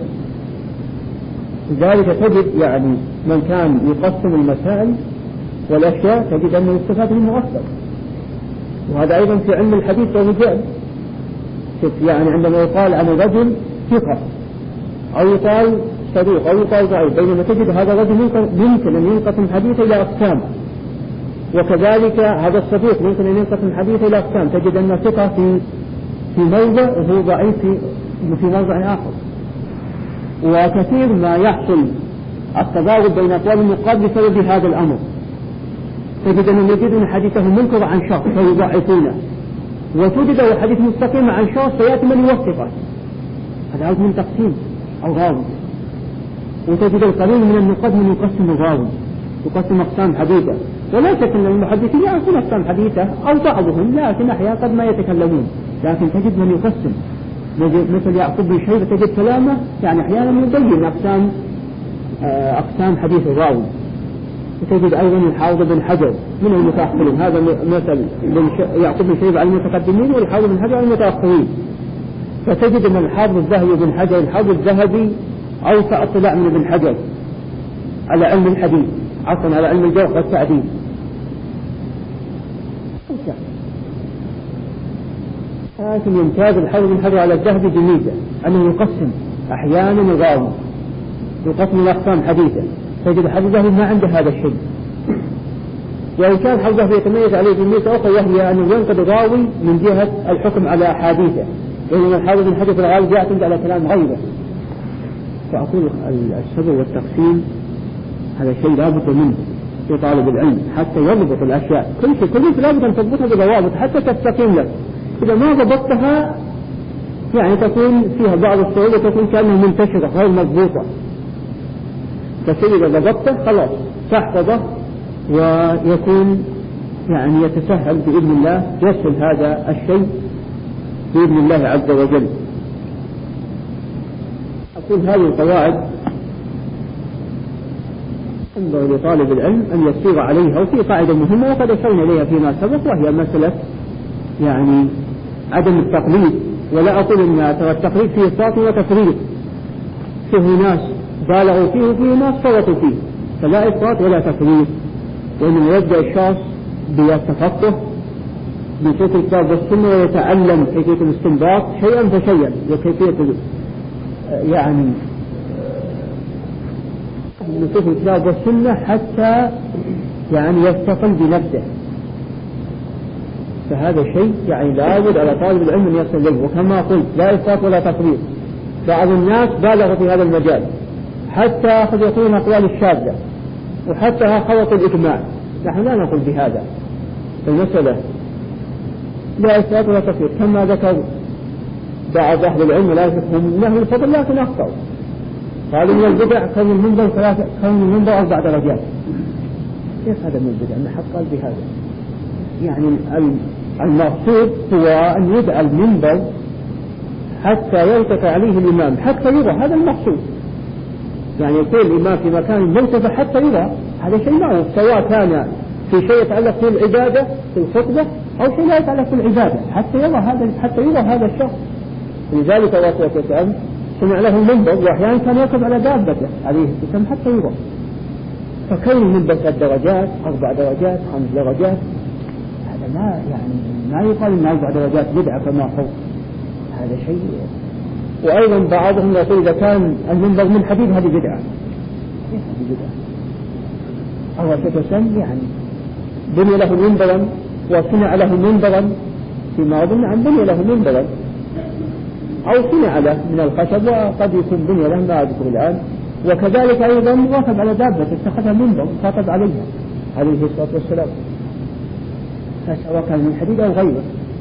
S1: لذلك تجد يعني من كان يقسم المسائل والأشياء تجد أنه يستفاد منه أكثر. وهذا أيضا في علم الحديث والرجال، يعني عندما يقال عن رجل ثقة أو يقال صدوق أو يقال ضعيف، بينما تجد هذا الرجل يمكن أن ينقسم حديثه إلى أقسام، وكذلك هذا الصدوق يمكن أن ينقسم حديثه إلى أقسام، تجد أن ثقة في موضع وهو ضعيف في موضع آخر. وكثير ما يحصل التضارب بين أقوال النقاد بسبب هذا الأمر، تجد أنهم يجدون حديثه منكر عن شخص فيضعفونه، وتجد الحديث مستقيم عن شخص فيأتي من يوثقه، هذا عود من تقسيم أو غاوي. وتجد القليل من النقاد من يقسم الغاوي، يقسم أقسام حديثة، ولا شك أن المحدثين يعرفون أقسام حديثة أو بعضهم، لكن أحيانا قد ما يتكلمون، لكن تجد من يقسم مثل يعقوب بن شيبة، تجد كلامه يعني أحيانا يبين أقسام حديث الراوي. وتجد أيضا الحافظ بن حجر من المتأخرين، هذا مثل يعقوب بن شيبة على المتقدمين والحافظ بن حجر على المتأخرين. فتجد أن الحافظ الذهبي بن حجر، الحافظ الذهبي أوسع اطلاع من ابن حجر على علم الحديث، عفوا على علم الجرح والتعديل. لكن يمتاز الحافظ بن حجر على الذهبي بميزة أنه يقسم أحيانا الراوي، يقسم الأقسام حديثا، تجد الحافظ الذهبي ما عنده هذا الشيء. وإن كان الحافظ الذهبي يتميز عليه بميزة أخرى، وهي أنه ينقد الراوي من جهة الحكم على أحاديثه، بينما الحافظ بن حجر في الغالب يعتمد على كلام غيره. فأقول السبب والتقسيم هذا شيء لابد منه في طالب العلم حتى يضبط الأشياء، كل شيء لابد أن تضبطها بضوابط حتى تستقيم لك. إذا ما ضبطتها يعني تكون فيها بعض الصعوبة، تكون كأنها منتشرة غير مضبوطة. فشيء إذا ضبطته خلاص تحفظه ويكون يعني يتسهل بإذن الله، يسهل هذا الشيء بإذن الله عز وجل. أقول هذه القواعد ينبغي لطالب العلم أن يسير عليها. وفي قاعدة مهمة وقد أشرنا إليها فيما سبق، وهي مسألة يعني عدم التقليد. ولا أقول أن ترى التقليد فيه إفراط وتفريط، فيه ناس بالغوا فيه وفيه ناس فرطوا فيه، فلا إفراط ولا تفريط، وإنما يبدأ الشخص بالتفقه بنصوص الكتاب والسنة ويتعلم كيفية الاستنباط شيئا فشيئا، وكيفية يعني نصوص الكتاب والسنة حتى يعني يستقل بنفسه. فهذا شيء يعني لا يجب على طالب العلم أن يصل إليه. وكما قلت لا إفراط ولا تفريط. بعض الناس بالغ في هذا المجال حتى أخذ يقولون أقوال الشاذة، وحتى خلطوا الإجماع. نحن لا نقول بهذا. المسألة لا إفراط ولا تفريط، كما ذكر بعض أهل العلم لا يفهم من أهل الفضل لكن أخطأوا. قالوا من البدع كون المنبر 4 درجات. كيف هذا من البدع؟ أن حق قال بهذا. يعني المقصود هو أن يدعى المنبر حتى يلتقى عليه الإمام حتى يرى، هذا المقصود. يعني يكون الإمام في مكان مرتفع حتى يرى، هذا شيء معروف، سواء كان في شيء يتعلق بالعبادة في الخطبة أو شيء لا يتعلق بالعبادة، حتى يرى هذا الشخص. لذلك الرسول صلى الله عليه وسلم سمع له المنبر، وأحيانا كان يركب على دابته عليه السلام حتى يرى. فكون المنبر 3 درجات 4 درجات 5 درجات، هذا ما يقال ان 4 درجات بدعة فما فوق، هذا شيء. وايضا بعضهم يقول اذا كان المنبر من حديد هذه بدعة. كيف هذه بدعة؟ الرسول صلى الله عليه وسلم يعني بني له منبرا وصنع له منبرا في ماضي، نعم بني له منبرا او صنع له من الخشب، وقد يكون بني له ما اذكر الان. وكذلك ايضا ركب على دابة اتخذها منبر خاطب عليها عليه الصلاة والسلام، سواء كان من حديد أو غيره،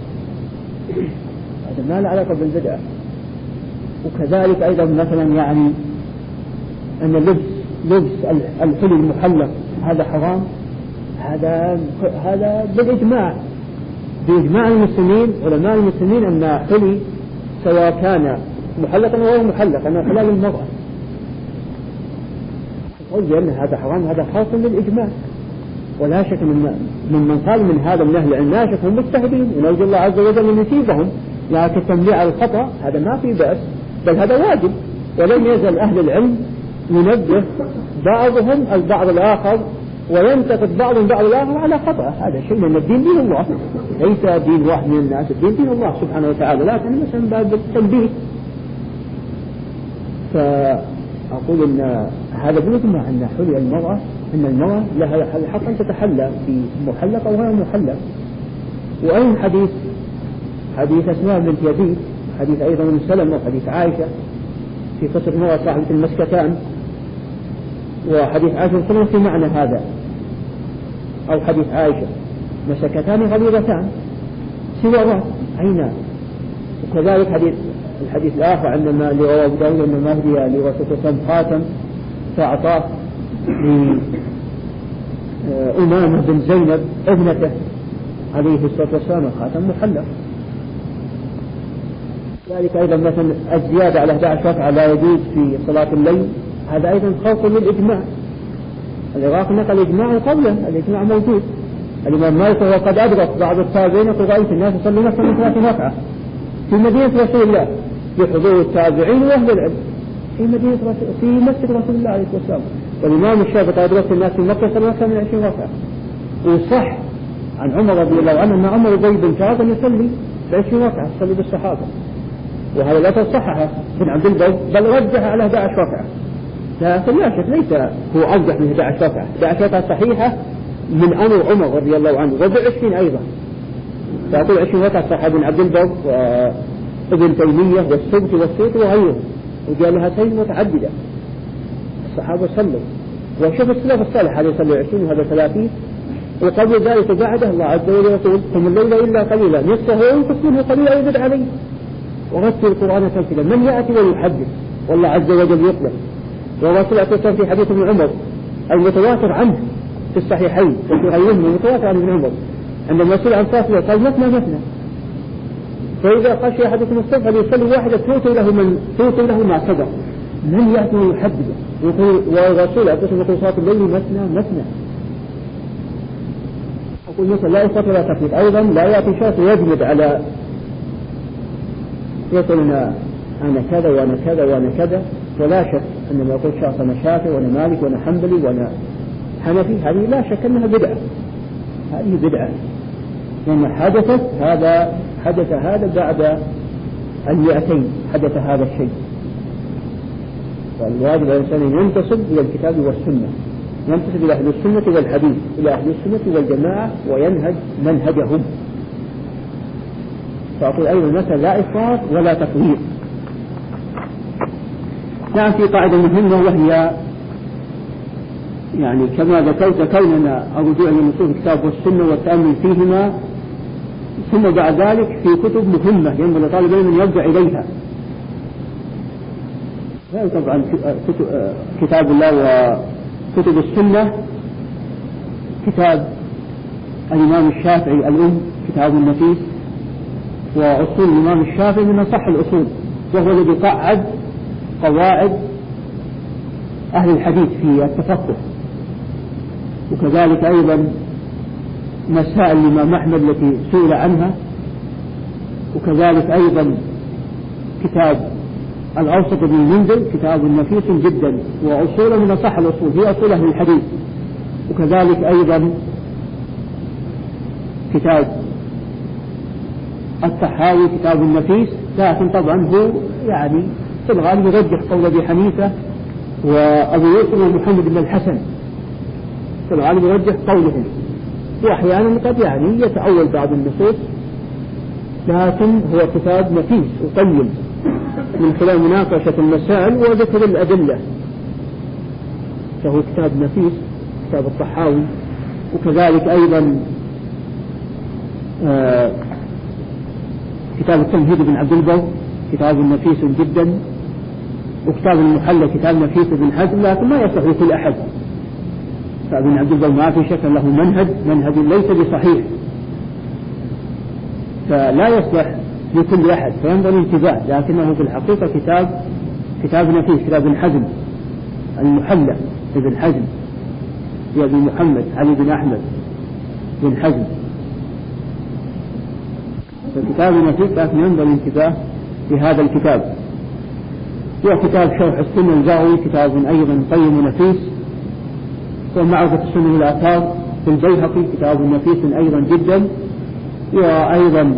S1: هذا ما له علاقة بالبدعة. وكذلك أيضا مثلا يعني أن لبس الحلي المحلق هذا حرام، هذا بإجماع المسلمين علماء المسلمين أن حلي سواء كان محلقا أو غير محلق أنه حلال المرأة. قل بأن هذا حرام، هذا خاص بالإجماع. ولا شك من قال من هذا من أهل العلم لا شك هم مجتهدين، ونرجو الله عز وجل أن يثيبهم، لكن تمليع الخطأ هذا ما في بأس، بل هذا واجب. ولم يزل أهل العلم ينبه بعضهم البعض الآخر وينتقد بعضهم بعض الآخر على خطأ. هذا شيء من الدين دين الله، ليس دين واحد من الناس، الدين دين الله سبحانه وتعالى، لكن مثلا باب التنبيه. فأقول أن هذا بإجماع أن حلي المرأة أن المرأة لها الحق أن تتحلى في محلق أو غير محلق. وأين حديث أسماء بنت يزيد، حديث أيضا من سلمة، وحديث عائشة في قصة المرأة صاحبة المسكتان، وحديث عائشة كله في معنى هذا، أو حديث عائشة مسكتان غليظتان سوارات عينان. وكذلك الحديث الآخر عندما لرواه أبو داود أن مهدي لرسول الله خاتم فأعطاه لأمامة بن زينب ابنته عليه الصلاة والسلام خاتم محلق. ذلك أيضا مثلا الزيادة على 11 ركعة لا يجوز في صلاة الليل، هذا أيضا خوف للإجماع. العراق نقل إجماع قبله، الإجماع موجود. الإمام مالك وقد أدرك بعض التابعين يقول رأيت الناس يصلون أكثر من 3 ركعة في مدينة رسول الله بحضور التابعين وأهل العلم في مسجد رسول الله عليه الصلاة والسلام. والإمام الشافعي أدرك الناس في مكة يصلون أكثر من 20 ركعة. وصح عن عمر رضي الله عنه أن عمر زيد بن ثابت يصلي 20 ركعة يصلي بالصحابة، وهذا لا تصححه بن عبد البر بل رجح على 11 ركعة. لكن لا شك ليس هو أرجح من 11 ركعة. 11 ركعة صحيحة من أمر عمر رضي الله عنه، وب20 أيضا. فأقول 20 ركعة صحيحة بن عبد البر وابن تيمية والسبكي والسيوطي وغيره، وقال لها سيد متعددة. الصحابة صلوا، وشوف السلف الصالح هذا يصلي 20 وهذا 30. وقبل ذلك بعده الله عز وجل يقول ثم الليل إلا قليلا نصفه وينقص منه قليلا يزد عليه ورتل القرآن ترتيلا. من يأتي ويحدث والله عز وجل يطلق. والرسول أتصل في حديث ابن عمر المتواتر عنه في الصحيحين وفي غيرهم المتواتر عن ابن عمر عندما سئل عن صلاة قال مثنى فإذا خشي أحدكم الصبح فليصلي واحدة توتي له ما سبق، من يأتي ويحدده. والرسول أقسم في صلاة الليل مثنى. أقول مثلا لا يفرط ولا تفريط. أيضا لا يأتي شخص يجلد على يقول أنا كذا وأنا كذا وأنا كذا، ولا شك أنما يقول شخص أنا شافعي وأنا مالك وأنا حنبلي وأنا حنفي، هذه لا شك أنها بدعة. هذه بدعة لأن حدث هذا بعد 200 حدث هذا الشيء. والواجب على الإنسان أن ينتسب إلى الكتاب والسنة، ينتسب إلى أهل السنة والحديث، إلى أهل السنة والجماعة، وينهج منهجهم. فأقول أيضا مثلا لا إفراط ولا تفريط. نعم، في قاعدة مهمة وهي يعني كما ذكرت كوننا الرجوع إلى نصوص الكتاب والسنة والتأمل فيهما، ثم بعد ذلك في كتب مهمة ينبغي لطالب العلم أن يرجع إليها. طبعا كتاب الله وكتب السنة، كتاب الإمام الشافعي الأم كتاب النفيس، وأصول الإمام الشافعي من أصح الأصول، وهو الذي قعد قواعد أهل الحديث في التفقه. وكذلك أيضا مسائل الإمام أحمد التي سئل عنها. وكذلك أيضا كتاب الأوسط بن المنذر كتاب نفيس جدا، وأصوله من أصح الأصول، هي أصول أهل الحديث. وكذلك أيضا كتاب الطحاوي كتاب النفيس، لكن طبعا هو يعني في الغالب يرجح قول أبي حنيفة وأبو يوسف ومحمد بن الحسن، في الغالب يرجح قولهم، وأحيانا قد يعني يتأول بعض النصوص، لكن هو كتاب نفيس وقيم من خلال مناقشة المسائل وذكر الأدلة، فهو كتاب نفيس كتاب الطحاوي. وكذلك أيضا كتاب التمهيد بن عبد البر كتاب نفيس جدا. وكتاب المحلى كتاب نفيس بن حزم، لكن ما يصح لكل أحد. كتاب ابن عبد البر ما في شك له منهج ليس بصحيح، فلا يصلح لكل أحد، فينظر الانتباه، لكنه في الحقيقة كتاب نفيس. كتاب ابن حزم المحلى ابن حزم يا ابن محمد علي بن أحمد بن حزم، فكتاب نفيس، لكن ينظر الانتباه لهذا الكتاب. وكتاب شرح السنة البغوي كتاب أيضا قيم ونفيس. ومعرفة السنة والآثار في البيهقي كتاب نفيس أيضا جدا. وأيضا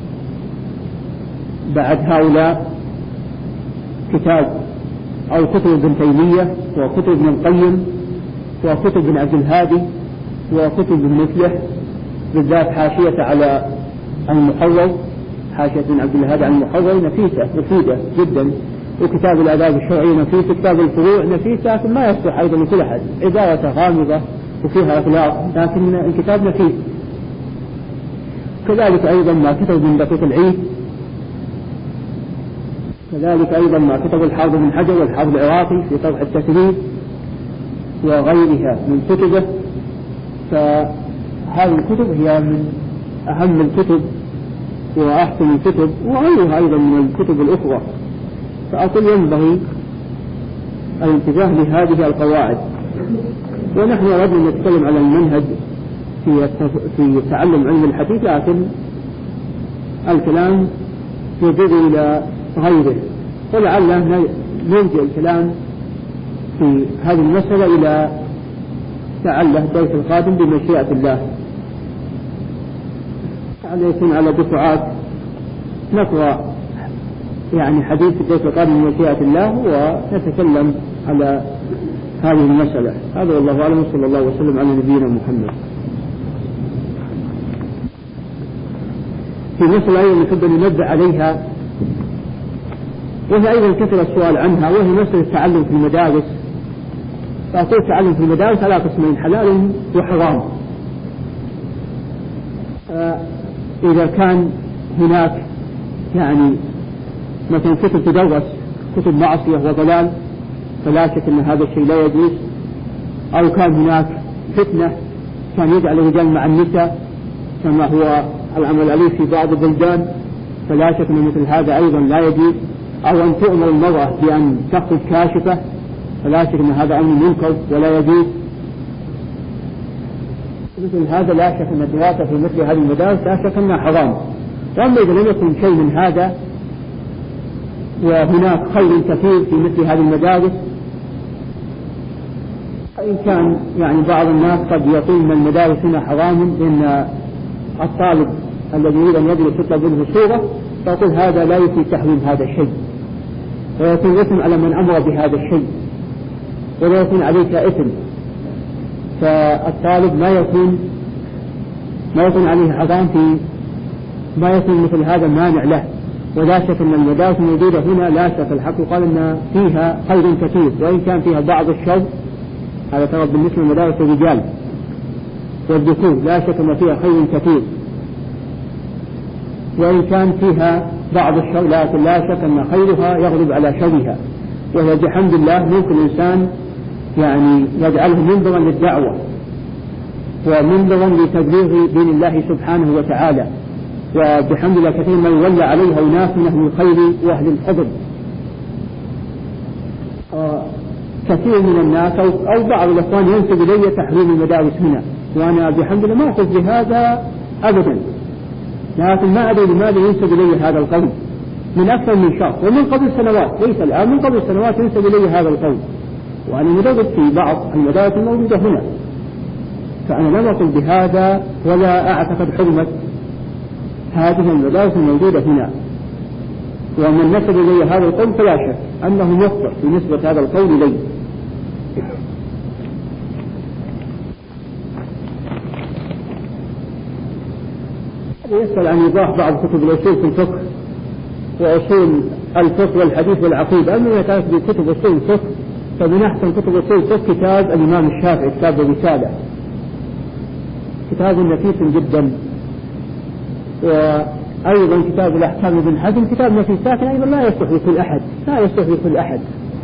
S1: بعد هؤلاء كتاب أو كتب ابن تيمية وكتب ابن القيم وكتب ابن عبد الهادي وكتب ابن مفلح، بالذات حاشية على المحرر، حاشية ابن عبد الهادي على المحرر نفيسة مفيدة جدا. وكتاب الآداب الشرعية نفيس. كتاب الفروع نفيس، لكن ما يصلح أيضا لكل أحد، عبارة غامضة وفيها إطلاق، لكن الكتاب نفيس. كذلك أيضا ما كتب من دقيق العيد، كذلك أيضا ما كتب الحافظ بن حجر والحافظ العراقي في طرح التثريب وغيرها من كتبه. فهذه الكتب هي من أهم الكتب وأحسن الكتب، وغيرها أيضا من الكتب الأخرى. فأقول ينبغي الانتباه لهذه القواعد. ونحن أردنا نتكلم على المنهج في تعلم علم الحديث، لكن الكلام يجوز إلى غيره، ولعل نرجع الكلام في هذه المسألة إلى لعله الدرس القادم بمشيئة الله. لعل يكون على دفعات نقرأ يعني حديث الدرس القادم بمشيئة الله، ونتكلم على هذه المسألة. هذا والله أعلم، صلى الله وسلم على نبينا محمد. في مسألة أيضا نحب أن ننبه عليها، وهي أيضا كثر السؤال عنها، وهي مسألة التعلم في المدارس. فأقول التعلم في المدارس على قسمين، حلال وحرام. إذا كان هناك يعني مثلا كتب تدرس كتب معصية وضلال، فلا شك أن هذا الشيء لا يجوز. أو كان هناك فتنة كان يجعل الرجال مع النساء كما هو العمل عليه في بعض البلدان، فلا شك أن مثل هذا أيضا لا يجوز، أو أن تؤمر المرأة بأن تخرج كاشفة، فلا شك أن هذا أمر منكر ولا يجوز. مثل هذا لا شك أن الدراسة في مثل هذه المدارس لا شك أنها حرام. وأما إذا لم يكن شيء من هذا وهناك خير كثير في مثل هذه المدارس، إن كان يعني بعض الناس قد يقول أن المدارس هنا حرام لأن الطالب الذي يريد أن يدرس يطلب منه صورة، فيقول هذا لا يفيد تحريم هذا الشيء، ويكون إثم على من أمر بهذا الشيء ولا يكون عليك إثم، فالطالب ما يكون عليه حرام في ما يكون مثل هذا مانع له. ولا شك أن المدارس الموجودة هنا لا شك الحق يقال أن فيها خير كثير، وإن كان فيها بعض الشر، هذا ترى بالنسبة لمدارس الرجال والذكور لا شك أن فيها خير كثير، وإن كان فيها بعض الشر لكن لا شك أن خيرها يغلب على شرها. وهي بحمد الله ممكن الإنسان يعني يجعله منبرا للدعوة ومنبرا لتبليغ دين الله سبحانه وتعالى، وبحمد الله كثير ما يولى عليها أناس من أهل الخير وأهل الفضل. كثير من الناس أو بعض الأخوان ينسب إلي تحريم المدارس هنا، وأنا بحمد الله ما أقول بهذا أبدا، لكن ما أدري لماذا ينسب إلي هذا القول من أكثر من شهر، ومن قبل سنوات، ليس الآن، من قبل سنوات ينسب إلي هذا القول، وأنا مدرس في بعض المدارس الموجودة هنا، فأنا لم أقل بهذا ولا أعتقد حرمة هذه المدارس الموجودة هنا. ومن نسب إلي هذا القول فلا شك أنه مخطئ في نسبة هذا القول إلي. يسأل عن إيضاح بعض كتب الأصول في الفقه وأصول الفقه والحديث والعقيدة. أما إذا كانت بكتب أصول الفقه فمن أحسن كتب أصول الفقه كتاب الإمام الشافعي، كتاب الرسالة، كتاب نفيس جدا. وأيضا كتاب الأحكام ابن حزم كتاب نفيس، لكن أيضا لا يصلح لكل أحد، لا يصلح لكل أحد.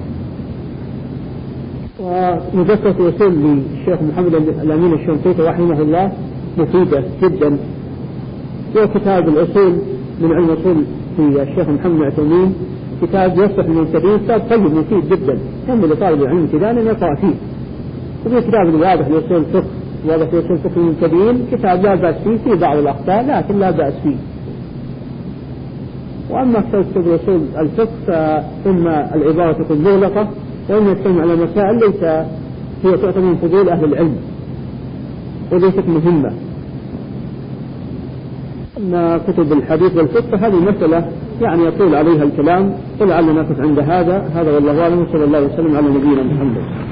S1: ومذكرة أصول للشيخ محمد الأمين الشنقيطي رحمه الله مفيدة جدا. وكتاب الأصول من علم الأصول في الشيخ محمد العثيمين كتاب يصلح للمبتدئين، كتاب طيب مفيد جدا، هم لطالب العلم كذا أن يقرأ فيه. وفي كتاب الواضح لأصول الفقه، واضح لأصول الفقه للمبتدئين، كتاب لا بأس فيه بعض الأخطاء لكن لا بأس فيه. وأما كتاب أصول الفقه فإما العبارة تكون مغلقة، وإما تكون على مسائل ليس هي تعتبر من فضول أهل العلم وليست مهمة. أما كتب الحديث والفقه هذه مسألة يعني يطول عليها الكلام، ولعلنا نقف عند هذا والله أعلم، صلى الله عليه وسلم على نبينا محمد.